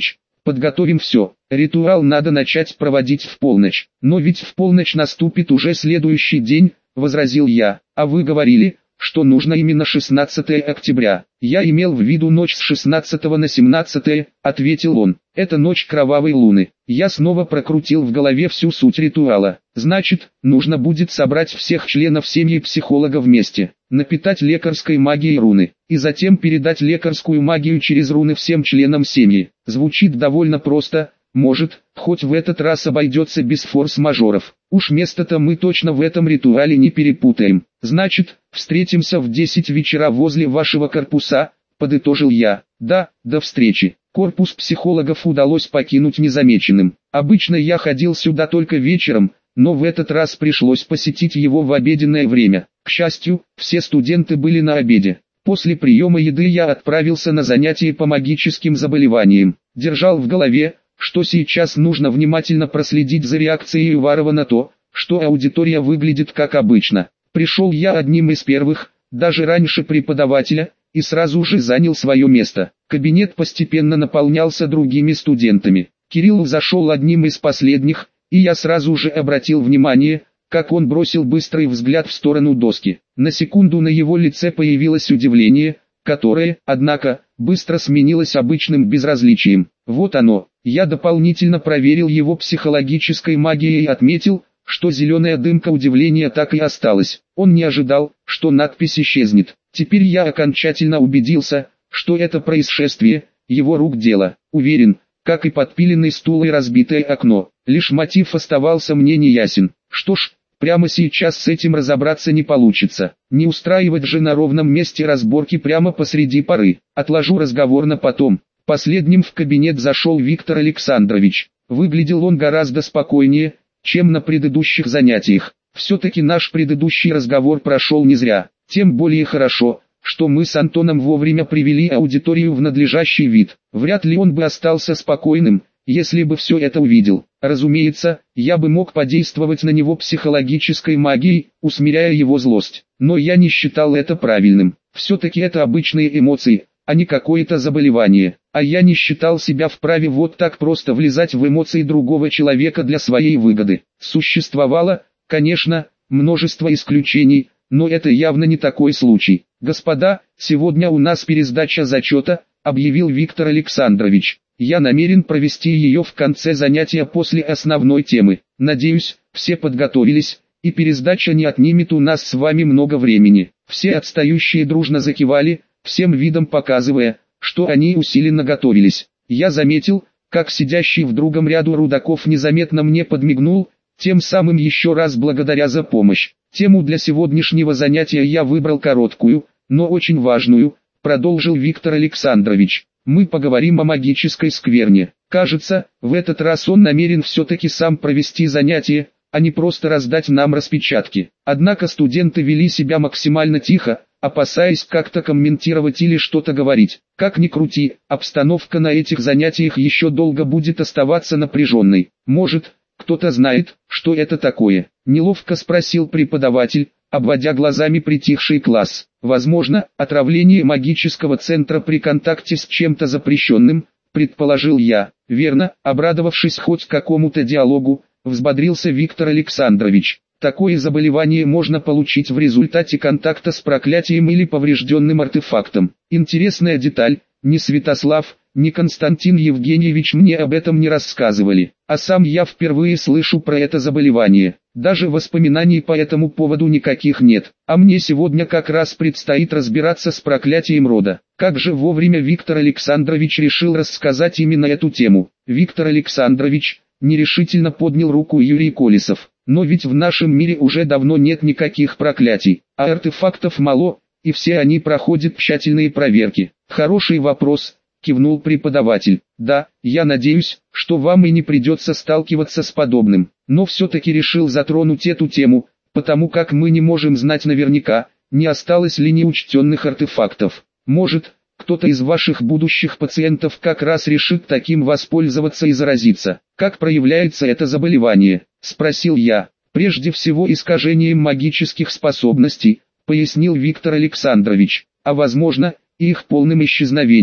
A: подготовим все. Ритуал надо начать проводить в полночь. Но ведь в полночь наступит уже следующий день, возразил я. А вы говорили, что нужно именно 16 октября. Я имел в виду ночь с 16 на 17, ответил он. Это ночь кровавой луны. Я снова прокрутил в голове всю суть ритуала. Значит, нужно будет собрать всех членов семьи психолога вместе, напитать лекарской магией руны, и затем передать лекарскую магию через руны всем членам семьи. Звучит довольно просто. Может, хоть в этот раз обойдется без форс-мажоров. Уж место-то мы точно в этом ритуале не перепутаем. Значит, встретимся в 10 вечера возле вашего корпуса, подытожил я. Да, до встречи. Корпус психологов удалось покинуть незамеченным. Обычно я ходил сюда только вечером, но в этот раз пришлось посетить его в обеденное время. К счастью, все студенты были на обеде. После приема еды я отправился на занятия по магическим заболеваниям. Держал в голове, что сейчас нужно внимательно проследить за реакцией Уварова на то, что аудитория выглядит как обычно. Пришел я одним из первых, даже раньше преподавателя, и сразу же занял свое место. Кабинет постепенно наполнялся другими студентами. Кирилл зашел одним из последних, и я сразу же обратил внимание, как он бросил быстрый взгляд в сторону доски. На секунду на его лице появилось удивление, которое, однако, быстро сменилось обычным безразличием. Вот оно. Я дополнительно проверил его психологической магией и отметил, что зеленая дымка удивления так и осталась. Он не ожидал, что надпись исчезнет. Теперь я окончательно убедился, что это происшествие, его рук дело. Уверен, как и подпиленный стул и разбитое окно. Лишь мотив оставался мне неясен. Что ж, прямо сейчас с этим разобраться не получится. Не устраивать же на ровном месте разборки прямо посреди поры. Отложу разговор на потом. Последним в кабинет зашел Виктор Александрович. Выглядел он гораздо спокойнее, чем на предыдущих занятиях. Все-таки наш предыдущий разговор прошел не зря. Тем более хорошо, что мы с Антоном вовремя привели аудиторию в надлежащий вид. Вряд ли он бы остался спокойным, если бы все это увидел. Разумеется, я бы мог подействовать на него психологической магией, усмиряя его злость. Но я не считал это правильным. Все-таки это обычные эмоции, а не какое-то заболевание. А я не считал себя вправе вот так просто влезать в эмоции другого человека для своей выгоды. Существовало, конечно, множество исключений, но это явно не такой случай. «Господа, сегодня у нас пересдача зачета», — объявил Виктор Александрович. «Я намерен провести ее в конце занятия после основной темы. Надеюсь, все подготовились, и пересдача не отнимет у нас с вами много времени». Все отстающие дружно закивали, всем видом показывая, что они усиленно готовились. Я заметил, как сидящий в другом ряду Рудаков незаметно мне подмигнул, тем самым еще раз благодаря за помощь. Тему для сегодняшнего занятия я выбрал короткую, но очень важную, продолжил Виктор Александрович. Мы поговорим о магической скверне. Кажется, в этот раз он намерен все-таки сам провести занятие, а не просто раздать нам распечатки. Однако студенты вели себя максимально тихо, опасаясь как-то комментировать или что-то говорить. Как ни крути, обстановка на этих занятиях еще долго будет оставаться напряженной. Может, кто-то знает, что это такое? Неловко спросил преподаватель, обводя глазами притихший класс. Возможно, отравление магического центра при контакте с чем-то запрещенным, предположил я. Верно, обрадовавшись хоть какому-то диалогу, взбодрился Виктор Александрович. Такое заболевание можно получить в результате контакта с проклятием или поврежденным артефактом. Интересная деталь, ни Святослав, ни Константин Евгеньевич мне об этом не рассказывали, а сам я впервые слышу про это заболевание. Даже воспоминаний по этому поводу никаких нет, а мне сегодня как раз предстоит разбираться с проклятием рода. Как же вовремя Виктор Александрович решил рассказать именно эту тему. Виктор Александрович, нерешительно поднял руку Юрий Колесов. Но ведь в нашем мире уже давно нет никаких проклятий, а артефактов мало, и все они проходят тщательные проверки. Хороший вопрос, кивнул преподаватель. Да, я надеюсь, что вам и не придется сталкиваться с подобным, но все-таки решил затронуть эту тему, потому как мы не можем знать наверняка, не осталось ли неучтенных артефактов. Может, кто-то из ваших будущих пациентов как раз решит таким воспользоваться и заразиться. Как проявляется это заболевание? Спросил я. Прежде всего искажением магических способностей, пояснил Виктор Александрович, а возможно, и их полным исчезновением.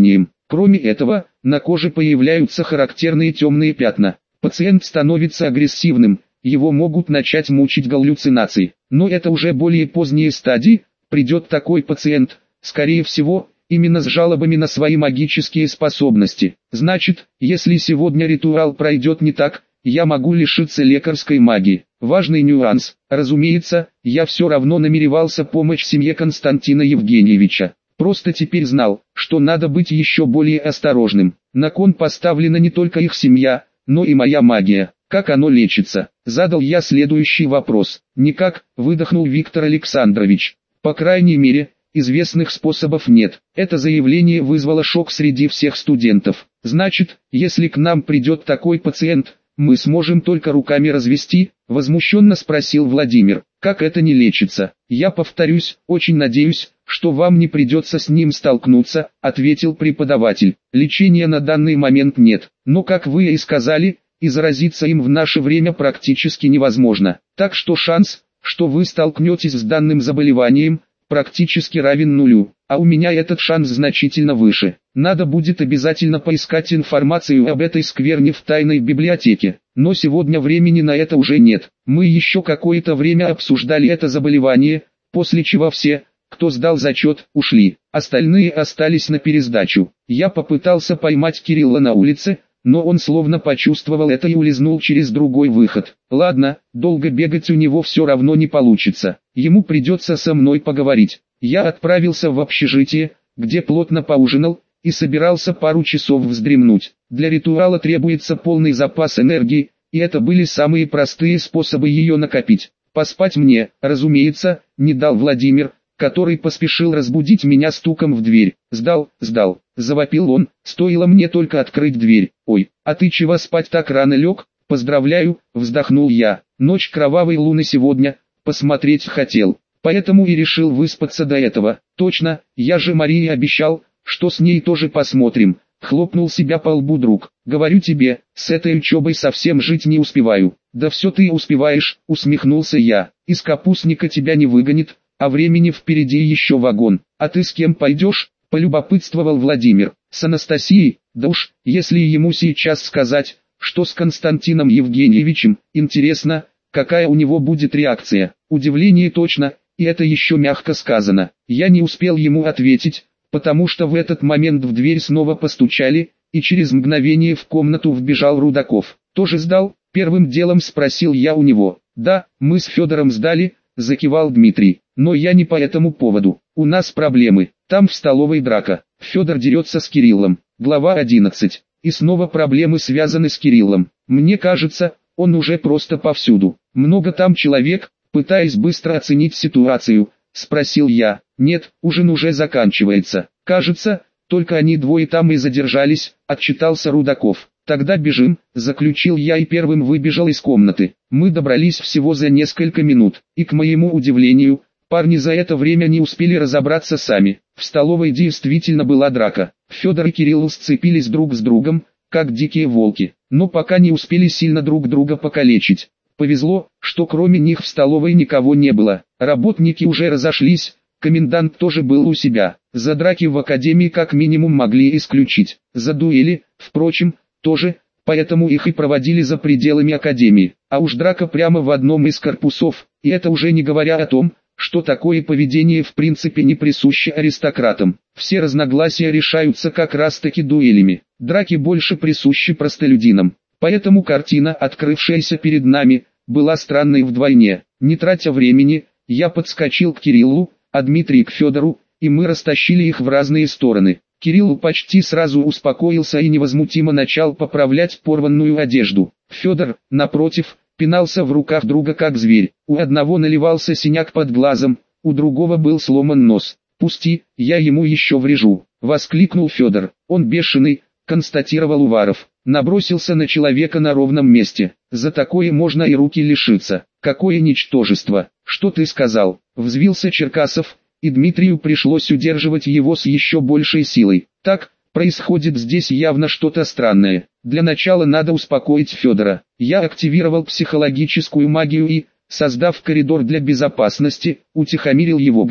A: Кроме этого, на коже появляются характерные темные пятна. Пациент становится агрессивным, его могут начать мучить галлюцинации. Но это уже более поздние стадии, придет такой пациент, скорее всего, именно с жалобами на свои магические способности. Значит, если сегодня ритуал пройдет не так, я могу лишиться лекарской магии. Важный нюанс. Разумеется, я все равно намеревался помочь семье Константина Евгеньевича. Просто теперь знал, что надо быть еще более осторожным. На кон поставлена не только их семья, но и моя магия. Как оно лечится? Задал я следующий вопрос. Никак, выдохнул Виктор Александрович. По крайней мере, известных способов нет. Это заявление вызвало шок среди всех студентов. Значит, если к нам придет такой пациент, мы сможем только руками развести? Возмущенно спросил Владимир. Как это не лечится? Я повторюсь, очень надеюсь, что вам не придется с ним столкнуться, ответил преподаватель. Лечения на данный момент нет, но как вы и сказали, и заразиться им в наше время практически невозможно. Так что шанс, что вы столкнетесь с данным заболеванием, практически равен нулю, а у меня этот шанс значительно выше. Надо будет обязательно поискать информацию об этой скверне в тайной библиотеке, но сегодня времени на это уже нет. Мы еще какое-то время обсуждали это заболевание, после чего все, кто сдал зачет, ушли, остальные остались на пересдачу. Я попытался поймать Кирилла на улице, но он словно почувствовал это и улизнул через другой выход. Ладно, долго бегать у него все равно не получится, ему придется со мной поговорить. Я отправился в общежитие, где плотно поужинал, и собирался пару часов вздремнуть. Для ритуала требуется полный запас энергии, и это были самые простые способы ее накопить. Поспать мне, разумеется, не дал Владимир, который поспешил разбудить меня стуком в дверь. «Сдал», — завопил он, стоило мне только открыть дверь. «Ой, а ты чего спать так рано лег?» «Поздравляю», — вздохнул я. «Ночь кровавой луны сегодня, посмотреть хотел, поэтому и решил выспаться до этого». «Точно, я же Марии обещал, что с ней тоже посмотрим», — хлопнул себя по лбу друг. «Говорю тебе, с этой учебой совсем жить не успеваю». «Да все ты успеваешь», — усмехнулся я. «Из капустника тебя не выгонит, а времени впереди еще вагон. А ты с кем пойдешь?» — полюбопытствовал Владимир. «С Анастасией? Да уж, если ему сейчас сказать, что с Константином Евгеньевичем, интересно, какая у него будет реакция». Удивление точно, и это еще мягко сказано. Я не успел ему ответить, потому что в этот момент в дверь снова постучали, и через мгновение в комнату вбежал Рудаков. «Тоже сдал?» — первым делом спросил я у него. «Да, мы с Федором сдали», — закивал Дмитрий. «Но я не по этому поводу. У нас проблемы. Там в столовой драка. Федор дерется с Кириллом». Глава 11. И снова проблемы связаны с Кириллом. Мне кажется, он уже просто повсюду. «Много там человек?» — пытаясь быстро оценить ситуацию, спросил я. «Нет, ужин уже заканчивается. Кажется, только они двое там и задержались», — отчитался Рудаков. «Тогда бежим», — заключил я и первым выбежал из комнаты. Мы добрались всего за несколько минут, и к моему удивлению, парни за это время не успели разобраться сами. В столовой действительно была драка. Федор и Кирилл сцепились друг с другом, как дикие волки, но пока не успели сильно друг друга покалечить. Повезло, что кроме них в столовой никого не было. Работники уже разошлись, комендант тоже был у себя. За драки в академии как минимум могли исключить. За дуэли, впрочем, тоже, поэтому их и проводили за пределами академии. А уж драка прямо в одном из корпусов, и это уже не говоря о том, что такое поведение в принципе не присуще аристократам. Все разногласия решаются как раз таки дуэлями. Драки больше присущи простолюдинам. Поэтому картина, открывшаяся перед нами, была странной вдвойне. Не тратя времени, я подскочил к Кириллу, а Дмитрий к Федору, и мы растащили их в разные стороны. Кирилл почти сразу успокоился и невозмутимо начал поправлять порванную одежду. Федор, напротив, пинался в руках друга как зверь. У одного наливался синяк под глазом, у другого был сломан нос. «Пусти, я ему еще врежу», — воскликнул Федор. «Он бешеный», — констатировал Уваров. Набросился на человека на ровном месте. «За такое можно и руки лишиться». «Какое ничтожество!» «Что ты сказал?» — взвился Черкасов, и Дмитрию пришлось удерживать его с еще большей силой. «Так, происходит здесь явно что-то странное. Для начала надо успокоить Федора». Я активировал психологическую магию и, создав коридор для безопасности, утихомирил его гнев.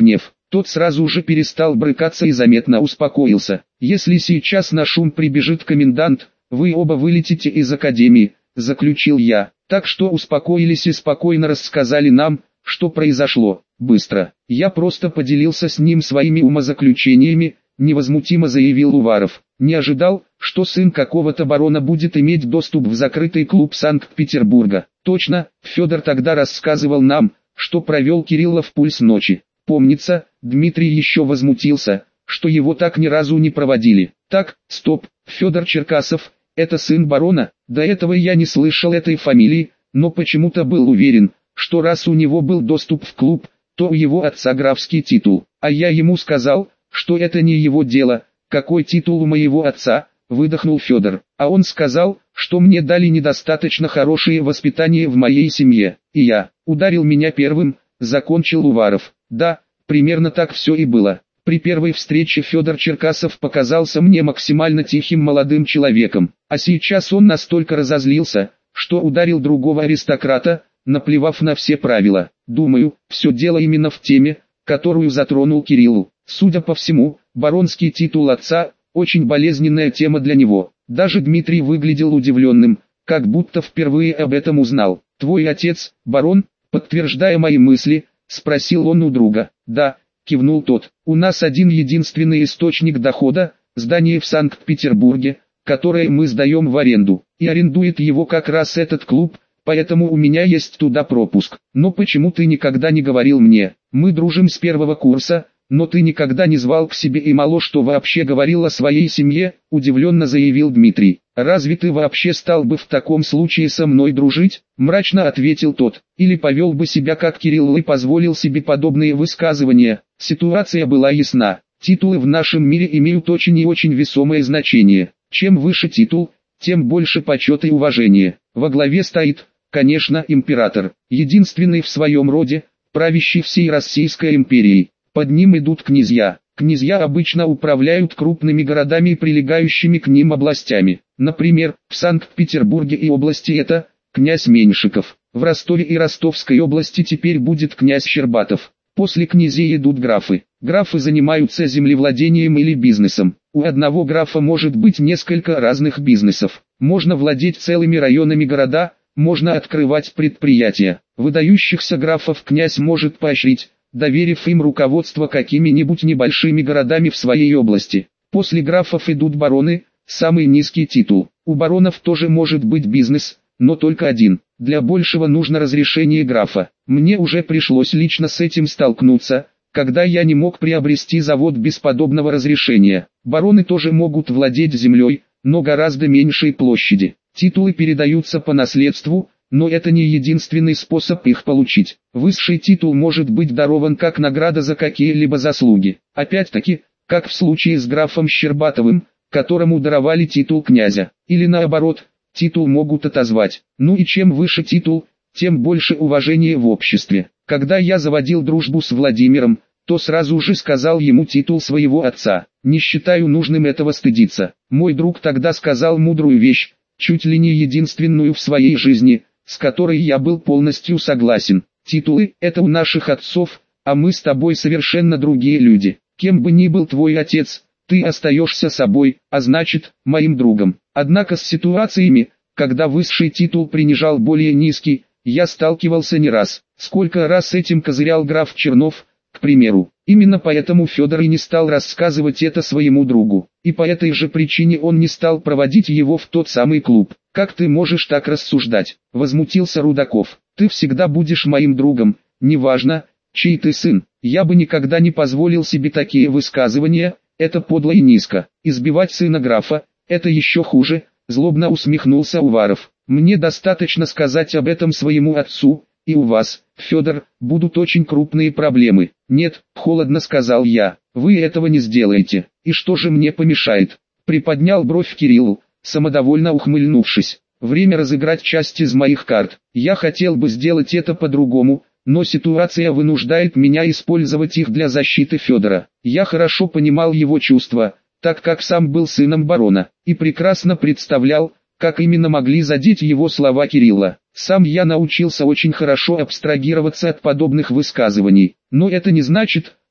A: Тот сразу же перестал брыкаться и заметно успокоился. «Если сейчас на шум прибежит комендант, вы оба вылетите из академии», — заключил я. «Так что успокоились и спокойно рассказали нам, что произошло. Быстро. Я просто поделился с ним своими умозаключениями», — невозмутимо заявил Уваров. «Не ожидал, что сын какого-то барона будет иметь доступ в закрытый клуб Санкт-Петербурга». «Точно, Федор тогда рассказывал нам, что провел Кирилла в пульс ночи. Помнится, Дмитрий еще возмутился, что его так ни разу не проводили». «Так, стоп, Федор Черкасов, это сын барона?» До этого я не слышал этой фамилии, но почему-то был уверен, что раз у него был доступ в клуб, то у его отца графский титул. А я ему сказал, что это не его дело. «Какой титул у моего отца?» — выдохнул Федор. «А он сказал, что мне дали недостаточно хорошее воспитание в моей семье, и я ударил меня первым», — закончил Уваров. «Да, примерно так все и было. При первой встрече Федор Черкасов показался мне максимально тихим молодым человеком, а сейчас он настолько разозлился, что ударил другого аристократа, наплевав на все правила. Думаю, все дело именно в теме, которую затронул Кириллу. Судя по всему, баронский титул отца – очень болезненная тема для него». Даже Дмитрий выглядел удивленным, как будто впервые об этом узнал. «Твой отец, барон?» – подтверждая мои мысли, спросил он у друга. «Да», – кивнул тот. «У нас один единственный источник дохода – здание в Санкт-Петербурге, которое мы сдаем в аренду, и арендует его как раз этот клуб, поэтому у меня есть туда пропуск. Но почему ты никогда не говорил мне? Мы дружим с первого курса, но ты никогда не звал к себе и мало что вообще говорил о своей семье», – удивленно заявил Дмитрий. «Разве ты вообще стал бы в таком случае со мной дружить?» – мрачно ответил тот. «Или повел бы себя как Кирилл и позволил себе подобные высказывания?» Ситуация была ясна. Титулы в нашем мире имеют очень и очень весомое значение. Чем выше титул, тем больше почета и уважения. Во главе стоит, конечно, император, единственный в своем роде, правящий всей Российской империей. Под ним идут князья. Князья обычно управляют крупными городами и прилегающими к ним областями. Например, в Санкт-Петербурге и области это князь Меньшиков. В Ростове и Ростовской области теперь будет князь Щербатов. После князей идут графы. Графы занимаются землевладением или бизнесом. У одного графа может быть несколько разных бизнесов. Можно владеть целыми районами города, можно открывать предприятия. Выдающихся графов князь может поощрить, доверив им руководство какими-нибудь небольшими городами в своей области. После графов идут бароны, самый низкий титул. У баронов тоже может быть бизнес, но только один. Для большего нужно разрешение графа. Мне уже пришлось лично с этим столкнуться, когда я не мог приобрести завод без подобного разрешения. Бароны тоже могут владеть землей, но гораздо меньшей площади. Титулы передаются по наследству, но это не единственный способ их получить. Высший титул может быть дарован как награда за какие-либо заслуги. Опять-таки, как в случае с графом Щербатовым, которому даровали титул князя. Или наоборот, титул могут отозвать. Ну и чем выше титул, тем больше уважения в обществе. Когда я заводил дружбу с Владимиром, то сразу же сказал ему титул своего отца. Не считаю нужным этого стыдиться. Мой друг тогда сказал мудрую вещь, чуть ли не единственную в своей жизни, с которой я был полностью согласен. Титулы – это у наших отцов, а мы с тобой совершенно другие люди. Кем бы ни был твой отец, ты остаешься собой, а значит, моим другом. Однако с ситуациями, когда высший титул принижал более низкий, я сталкивался не раз. Сколько раз этим козырял граф Чернов, к примеру. Именно поэтому Федор и не стал рассказывать это своему другу. И по этой же причине он не стал проводить его в тот самый клуб. «Как ты можешь так рассуждать?» – возмутился Рудаков. «Ты всегда будешь моим другом, неважно, чей ты сын. Я бы никогда не позволил себе такие высказывания, это подло и низко. Избивать сына графа – это еще хуже», – злобно усмехнулся Уваров. «Мне достаточно сказать об этом своему отцу, и у вас, Федор, будут очень крупные проблемы». «Нет», – холодно сказал я, – «вы этого не сделаете. И что же мне помешает?» Приподнял бровь Кириллу, самодовольно ухмыльнувшись. «Время разыграть часть из моих карт. Я хотел бы сделать это по-другому, но ситуация вынуждает меня использовать их для защиты Федора». Я хорошо понимал его чувства, так как сам был сыном барона, и прекрасно представлял, как именно могли задеть его слова Кирилла. Сам я научился очень хорошо абстрагироваться от подобных высказываний, но это не значит,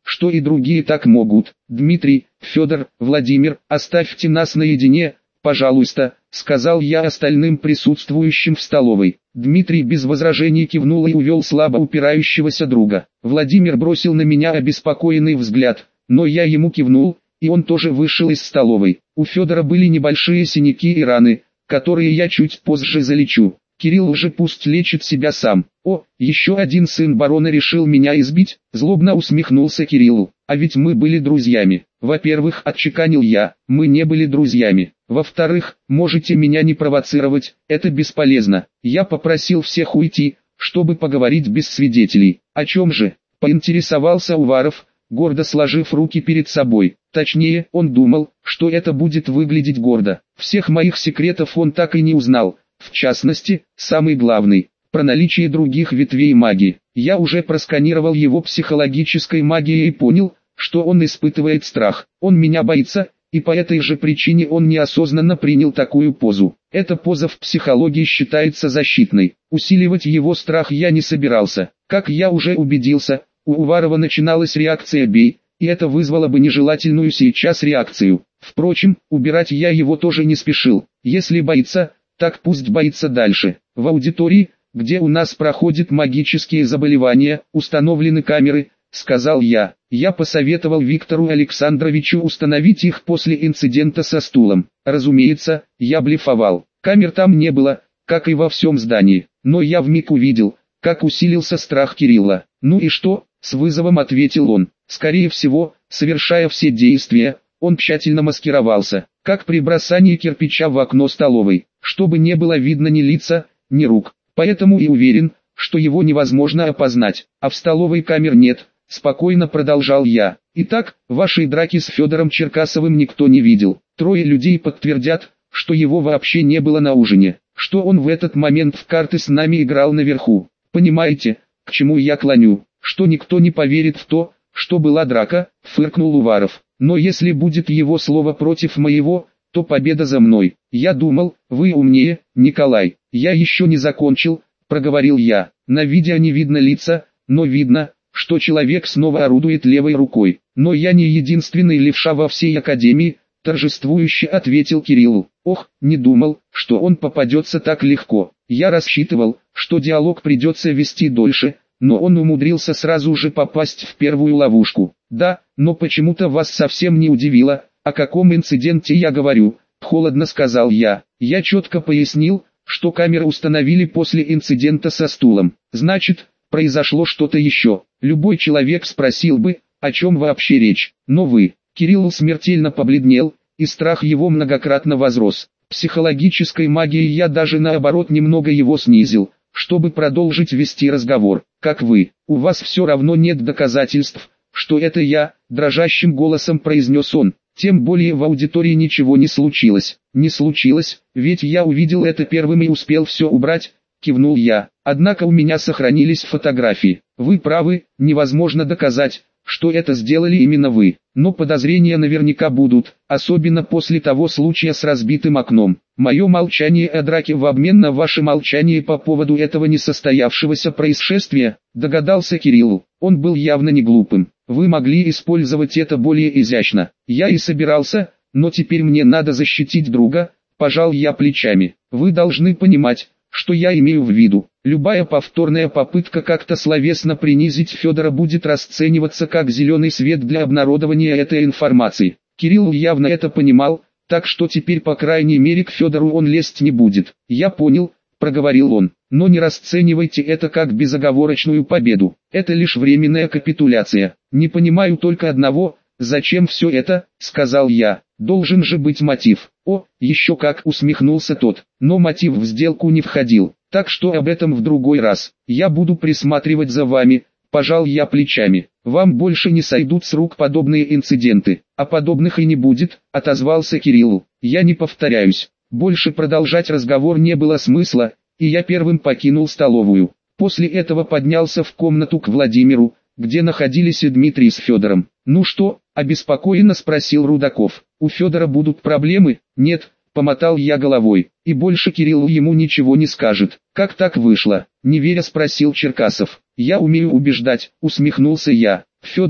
A: что и другие так могут. Дмитрий, Федор, Владимир, оставьте нас наедине, пожалуйста, сказал я остальным присутствующим в столовой. Дмитрий без возражений кивнул и увел слабо упирающегося друга. Владимир бросил на меня обеспокоенный взгляд, но я ему кивнул, и он тоже вышел из столовой. У Федора были небольшие синяки и раны, которые я чуть позже залечу. Кирилл же пусть лечит себя сам. О, еще один сын барона решил меня избить, злобно усмехнулся Кириллу. А ведь мы были друзьями. Во-первых, отчеканил я, мы не были друзьями. Во-вторых, можете меня не провоцировать, это бесполезно. Я попросил всех уйти, чтобы поговорить без свидетелей. О чем же? Поинтересовался Уваров, гордо сложив руки перед собой. Точнее, он думал, что это будет выглядеть гордо. Всех моих секретов он так и не узнал. В частности, самый главный, про наличие других ветвей магии. Я уже просканировал его психологической магией и понял, что он испытывает страх. Он меня боится, и по этой же причине он неосознанно принял такую позу. Эта поза в психологии считается защитной. Усиливать его страх я не собирался. Как я уже убедился, у Уварова начиналась реакция «бей», и это вызвало бы нежелательную сейчас реакцию. Впрочем, убирать я его тоже не спешил. Если боится, так пусть боится дальше. В аудитории, где у нас проходят магические заболевания, установлены камеры, сказал я. Я посоветовал Виктору Александровичу установить их после инцидента со стулом. Разумеется, я блефовал. Камер там не было, как и во всем здании. Но я вмиг увидел, как усилился страх Кирилла. Ну и что? С вызовом ответил он. Скорее всего, совершая все действия, он тщательно маскировался, как при бросании кирпича в окно столовой, чтобы не было видно ни лица, ни рук. Поэтому и уверен, что его невозможно опознать, а в столовой камер нет, спокойно продолжал я. Итак, вашей драки с Федором Черкасовым никто не видел. Трое людей подтвердят, что его вообще не было на ужине, что он в этот момент в карты с нами играл наверху. Понимаете, к чему я клоню? Что никто не поверит в то, что была драка, фыркнул Уваров. Но если будет его слово против моего, то победа за мной. Я думал, вы умнее, Николай. Я еще не закончил, проговорил я. На видео не видно лица, но видно, что человек снова орудует левой рукой. Но я не единственный левша во всей академии, торжествующе ответил Кириллу. Ох, не думал, что он попадется так легко. Я рассчитывал, что диалог придется вести дольше, но он умудрился сразу же попасть в первую ловушку. Да, но почему-то вас совсем не удивило, о каком инциденте я говорю, холодно сказал я. Я четко пояснил, что камеры установили после инцидента со стулом. Значит, произошло что-то еще. Любой человек спросил бы, о чем вообще речь. Но вы, Кирилл смертельно побледнел, и страх его многократно возрос. Психологической магией я даже наоборот немного его снизил, чтобы продолжить вести разговор. Как вы, у вас все равно нет доказательств, что это я, дрожащим голосом произнес он. Тем более в аудитории ничего не случилось. Не случилось, ведь я увидел это первым и успел все убрать, кивнул я. Однако у меня сохранились фотографии. Вы правы, невозможно доказать, что это сделали именно вы. Но подозрения наверняка будут, особенно после того случая с разбитым окном. Мое молчание о драке в обмен на ваше молчание по поводу этого несостоявшегося происшествия, догадался Кирилл. Он был явно не глупым. Вы могли использовать это более изящно. Я и собирался, но теперь мне надо защитить друга, пожал я плечами. Вы должны понимать, что я имею в виду. Любая повторная попытка как-то словесно принизить Федора будет расцениваться как зеленый свет для обнародования этой информации. Кирилл явно это понимал, так что теперь по крайней мере к Федору он лезть не будет. Я понял, проговорил он, но не расценивайте это как безоговорочную победу. Это лишь временная капитуляция. Не понимаю только одного, зачем все это, сказал я. Должен же быть мотив. О, еще как, усмехнулся тот, но мотив в сделку не входил. Так что об этом в другой раз. Я буду присматривать за вами, пожал я плечами. Вам больше не сойдут с рук подобные инциденты. А подобных и не будет, отозвался Кирилл. Я не повторяюсь. Больше продолжать разговор не было смысла, и я первым покинул столовую. После этого поднялся в комнату к Владимиру, где находились и Дмитрий с Федором. «Ну что?» – обеспокоенно спросил Рудаков. «У Федора будут проблемы?» «Нет», – помотал я головой. «И больше Кирилл ему ничего не скажет». «Как так вышло?» – не веря спросил Черкасов. «Я умею убеждать», – усмехнулся я. «Федор,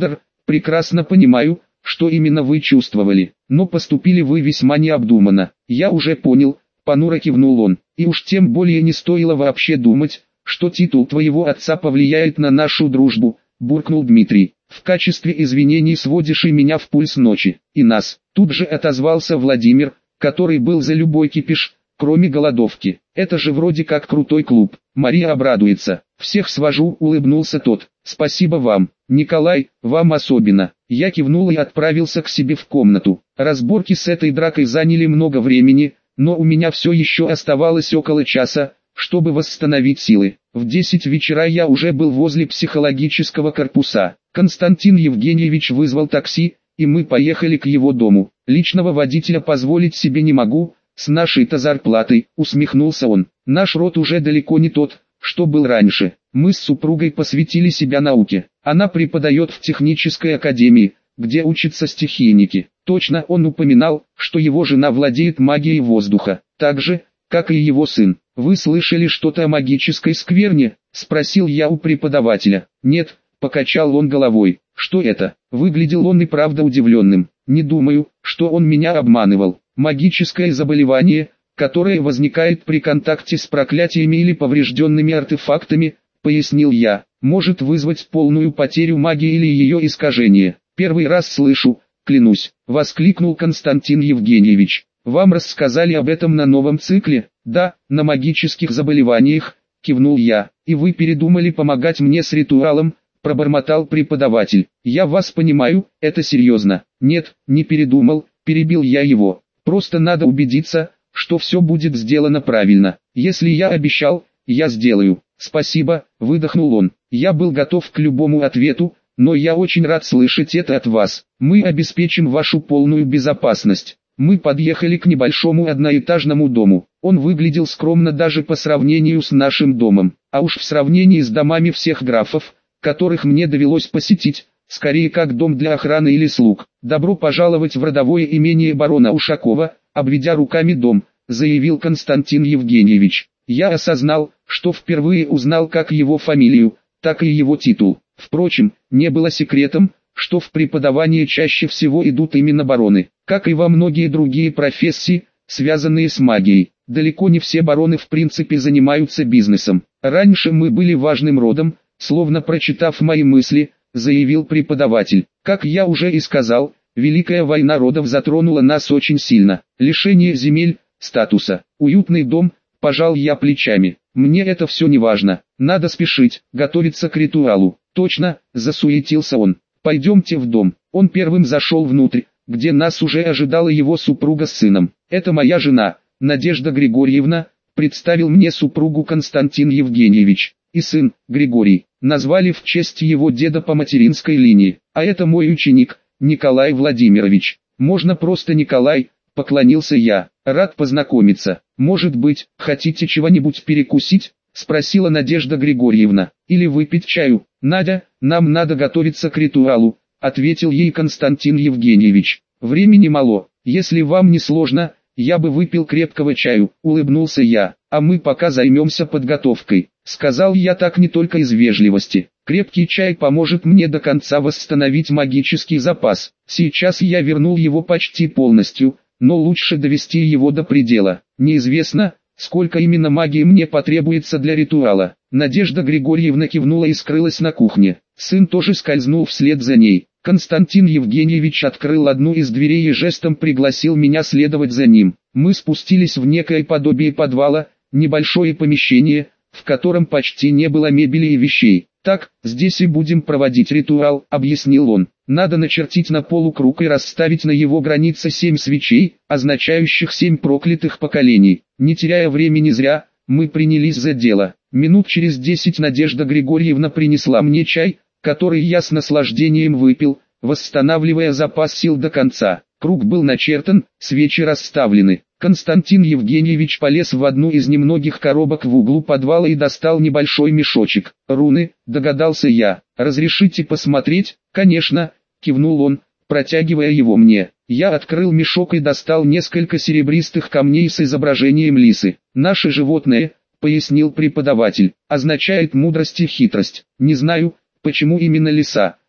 A: Прекрасно понимаю, что именно вы чувствовали, но поступили вы весьма необдуманно. Я уже понял, понуро кивнул он, и уж тем более не стоило вообще думать, что титул твоего отца повлияет на нашу дружбу, буркнул Дмитрий. В качестве извинений сводишь и меня в пульс ночи, и нас. Тут же отозвался Владимир, который был за любой кипиш, кроме голодовки. Это же вроде как крутой клуб. Мария обрадуется. Всех свожу, улыбнулся тот. Спасибо вам, Николай, вам особенно. Я кивнул и отправился к себе в комнату. Разборки с этой дракой заняли много времени, но у меня все еще оставалось около часа, чтобы восстановить силы. В 10 вечера я уже был возле психологического корпуса. Константин Евгеньевич вызвал такси, и мы поехали к его дому. Личного водителя позволить себе не могу, с нашей-то зарплатой, усмехнулся он. Наш род уже далеко не тот, что был раньше. Мы с супругой посвятили себя науке. Она преподает в технической академии, где учатся стихийники. Точно, он упоминал, что его жена владеет магией воздуха, так же, как и его сын. «Вы слышали что-то о магической скверне?» – спросил я у преподавателя. «Нет», – покачал он головой. «Что это?» Выглядел он и правда удивленным. «Не думаю, что он меня обманывал. Магическое заболевание, которое возникает при контакте с проклятиями или поврежденными артефактами», – пояснил я, – «может вызвать полную потерю магии или ее искажение». «Первый раз слышу, клянусь», – воскликнул Константин Евгеньевич. «Вам рассказали об этом на новом цикле?» «Да, на магических заболеваниях», – кивнул я. «И вы передумали помогать мне с ритуалом?» – пробормотал преподаватель. «Я вас понимаю, это серьезно». «Нет, не передумал», – перебил я его. «Просто надо убедиться, что все будет сделано правильно. Если я обещал, я сделаю». «Спасибо», – выдохнул он. «Я был готов к любому ответу, но я очень рад слышать это от вас. Мы обеспечим вашу полную безопасность». Мы подъехали к небольшому одноэтажному дому. Он выглядел скромно даже по сравнению с нашим домом, а уж в сравнении с домами всех графов, которых мне довелось посетить, скорее как дом для охраны или слуг. «Добро пожаловать в родовое имение барона Ушакова», обведя руками дом, заявил Константин Евгеньевич. Я осознал, что впервые узнал как его фамилию, так и его титул. Впрочем, не было секретом, что в преподавание чаще всего идут именно бароны, как и во многие другие профессии, связанные с магией. Далеко не все бароны в принципе занимаются бизнесом. Раньше мы были важным родом, словно прочитав мои мысли, заявил преподаватель. Как я уже и сказал, Великая война родов затронула нас очень сильно. Лишение земель, статуса, уютный дом, пожал я плечами. Мне это все не важно, надо спешить, готовиться к ритуалу. Точно, засуетился он. Пойдемте в дом. Он первым зашел внутрь, где нас уже ожидала его супруга с сыном. «Это моя жена, Надежда Григорьевна», представил мне супругу Константин Евгеньевич. «И сын, Григорий, назвали в честь его деда по материнской линии. А это мой ученик, Николай Владимирович. Можно просто Николай», поклонился я. «Рад познакомиться. Может быть, хотите чего-нибудь перекусить?» спросила Надежда Григорьевна. «Или выпить чаю?» «Надя, нам надо готовиться к ритуалу», ответил ей Константин Евгеньевич. «Времени мало, если вам не сложно, я бы выпил крепкого чаю», улыбнулся я. «А мы пока займемся подготовкой», сказал я так не только из вежливости. «Крепкий чай поможет мне до конца восстановить магический запас. Сейчас я вернул его почти полностью, но лучше довести его до предела. Неизвестно, сколько именно магии мне потребуется для ритуала». Надежда Григорьевна кивнула и скрылась на кухне. Сын тоже скользнул вслед за ней. Константин Евгеньевич открыл одну из дверей и жестом пригласил меня следовать за ним. Мы спустились в некое подобие подвала, небольшое помещение, в котором почти не было мебели и вещей. «Так, здесь и будем проводить ритуал», — объяснил он. «Надо начертить на полу круг и расставить на его границе 7 свечей, означающих 7 проклятых поколений». Не теряя времени зря, мы принялись за дело. Минут через 10 Надежда Григорьевна принесла мне чай, который я с наслаждением выпил, восстанавливая запас сил до конца. Круг был начертан, свечи расставлены. Константин Евгеньевич полез в одну из немногих коробок в углу подвала и достал небольшой мешочек. «Руны», догадался я. «Разрешите посмотреть?» «Конечно», кивнул он, протягивая его мне. Я открыл мешок и достал несколько серебристых камней с изображением лисы. «Наше животное», пояснил преподаватель, означает мудрость и хитрость. Не знаю, почему именно лиса,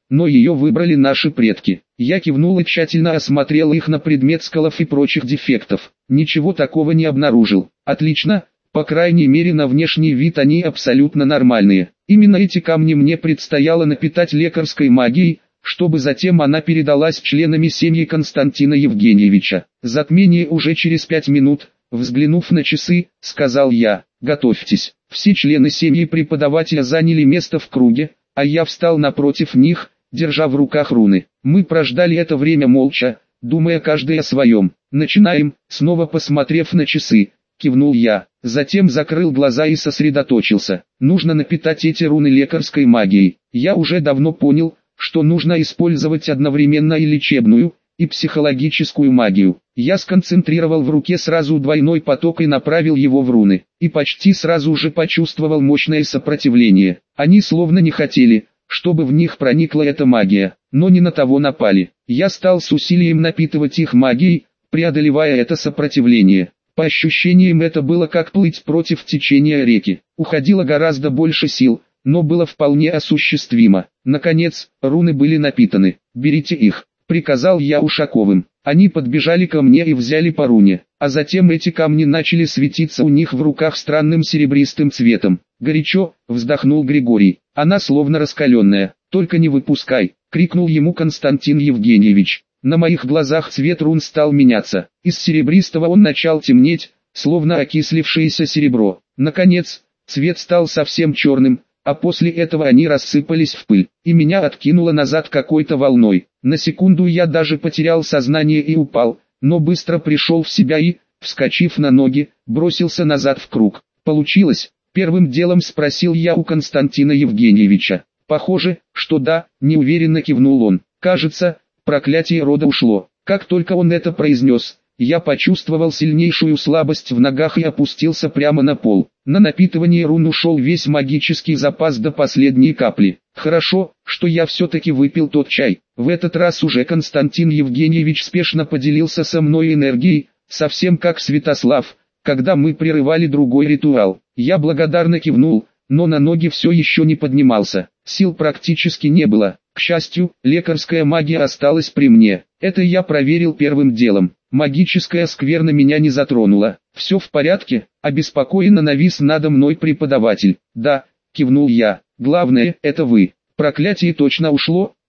A: но ее выбрали наши предки. Я кивнул и тщательно осмотрел их на предмет сколов и прочих дефектов. Ничего такого не обнаружил. Отлично, по крайней мере на внешний вид они абсолютно нормальные. Именно эти камни мне предстояло напитать лекарской магией, чтобы затем она передалась членами семьи Константина Евгеньевича. Затмение уже через 5 минут, взглянув на часы, сказал я: готовьтесь. Все члены семьи преподавателя заняли место в круге, а я встал напротив них, держа в руках руны. Мы прождали это время молча, думая каждый о своем. Начинаем, снова посмотрев на часы, кивнул я. Затем закрыл глаза и сосредоточился. Нужно напитать эти руны лекарской магией. Я уже давно понял, что нужно использовать одновременно и лечебную, и психологическую магию. Я сконцентрировал в руке сразу двойной поток и направил его в руны. И почти сразу же почувствовал мощное сопротивление. Они словно не хотели, чтобы в них проникла эта магия, но не на того напали. Я стал с усилием напитывать их магией, преодолевая это сопротивление. По ощущениям это было как плыть против течения реки. Уходило гораздо больше сил, но было вполне осуществимо. Наконец, руны были напитаны. «Берите их», — приказал я Ушаковым. Они подбежали ко мне и взяли по руне, а затем эти камни начали светиться у них в руках странным серебристым цветом. «Горячо», — вздохнул Григорий, — «она словно раскаленная, только не выпускай», — крикнул ему Константин Евгеньевич. На моих глазах цвет рун стал меняться. Из серебристого он начал темнеть, словно окислившееся серебро. Наконец, цвет стал совсем черным, а после этого они рассыпались в пыль, и меня откинуло назад какой-то волной. На секунду я даже потерял сознание и упал, но быстро пришел в себя и, вскочив на ноги, бросился назад в круг. «Получилось?» — первым делом спросил я у Константина Евгеньевича. «Похоже, что да», — неуверенно кивнул он. «Кажется, проклятие рода ушло». Как только он это произнес, я почувствовал сильнейшую слабость в ногах и опустился прямо на пол. На напитывание рун ушел весь магический запас до последней капли. Хорошо, что я все-таки выпил тот чай. В этот раз уже Константин Евгеньевич спешно поделился со мной энергией, совсем как Святослав, когда мы прерывали другой ритуал. Я благодарно кивнул, но на ноги все еще не поднимался. Сил практически не было. К счастью, лекарская магия осталась при мне. Это я проверил первым делом. Магическая скверна меня не затронула. «Все в порядке?» — обеспокоенно навис надо мной преподаватель. «Да», — кивнул я. «Главное, это вы. Проклятие точно ушло?»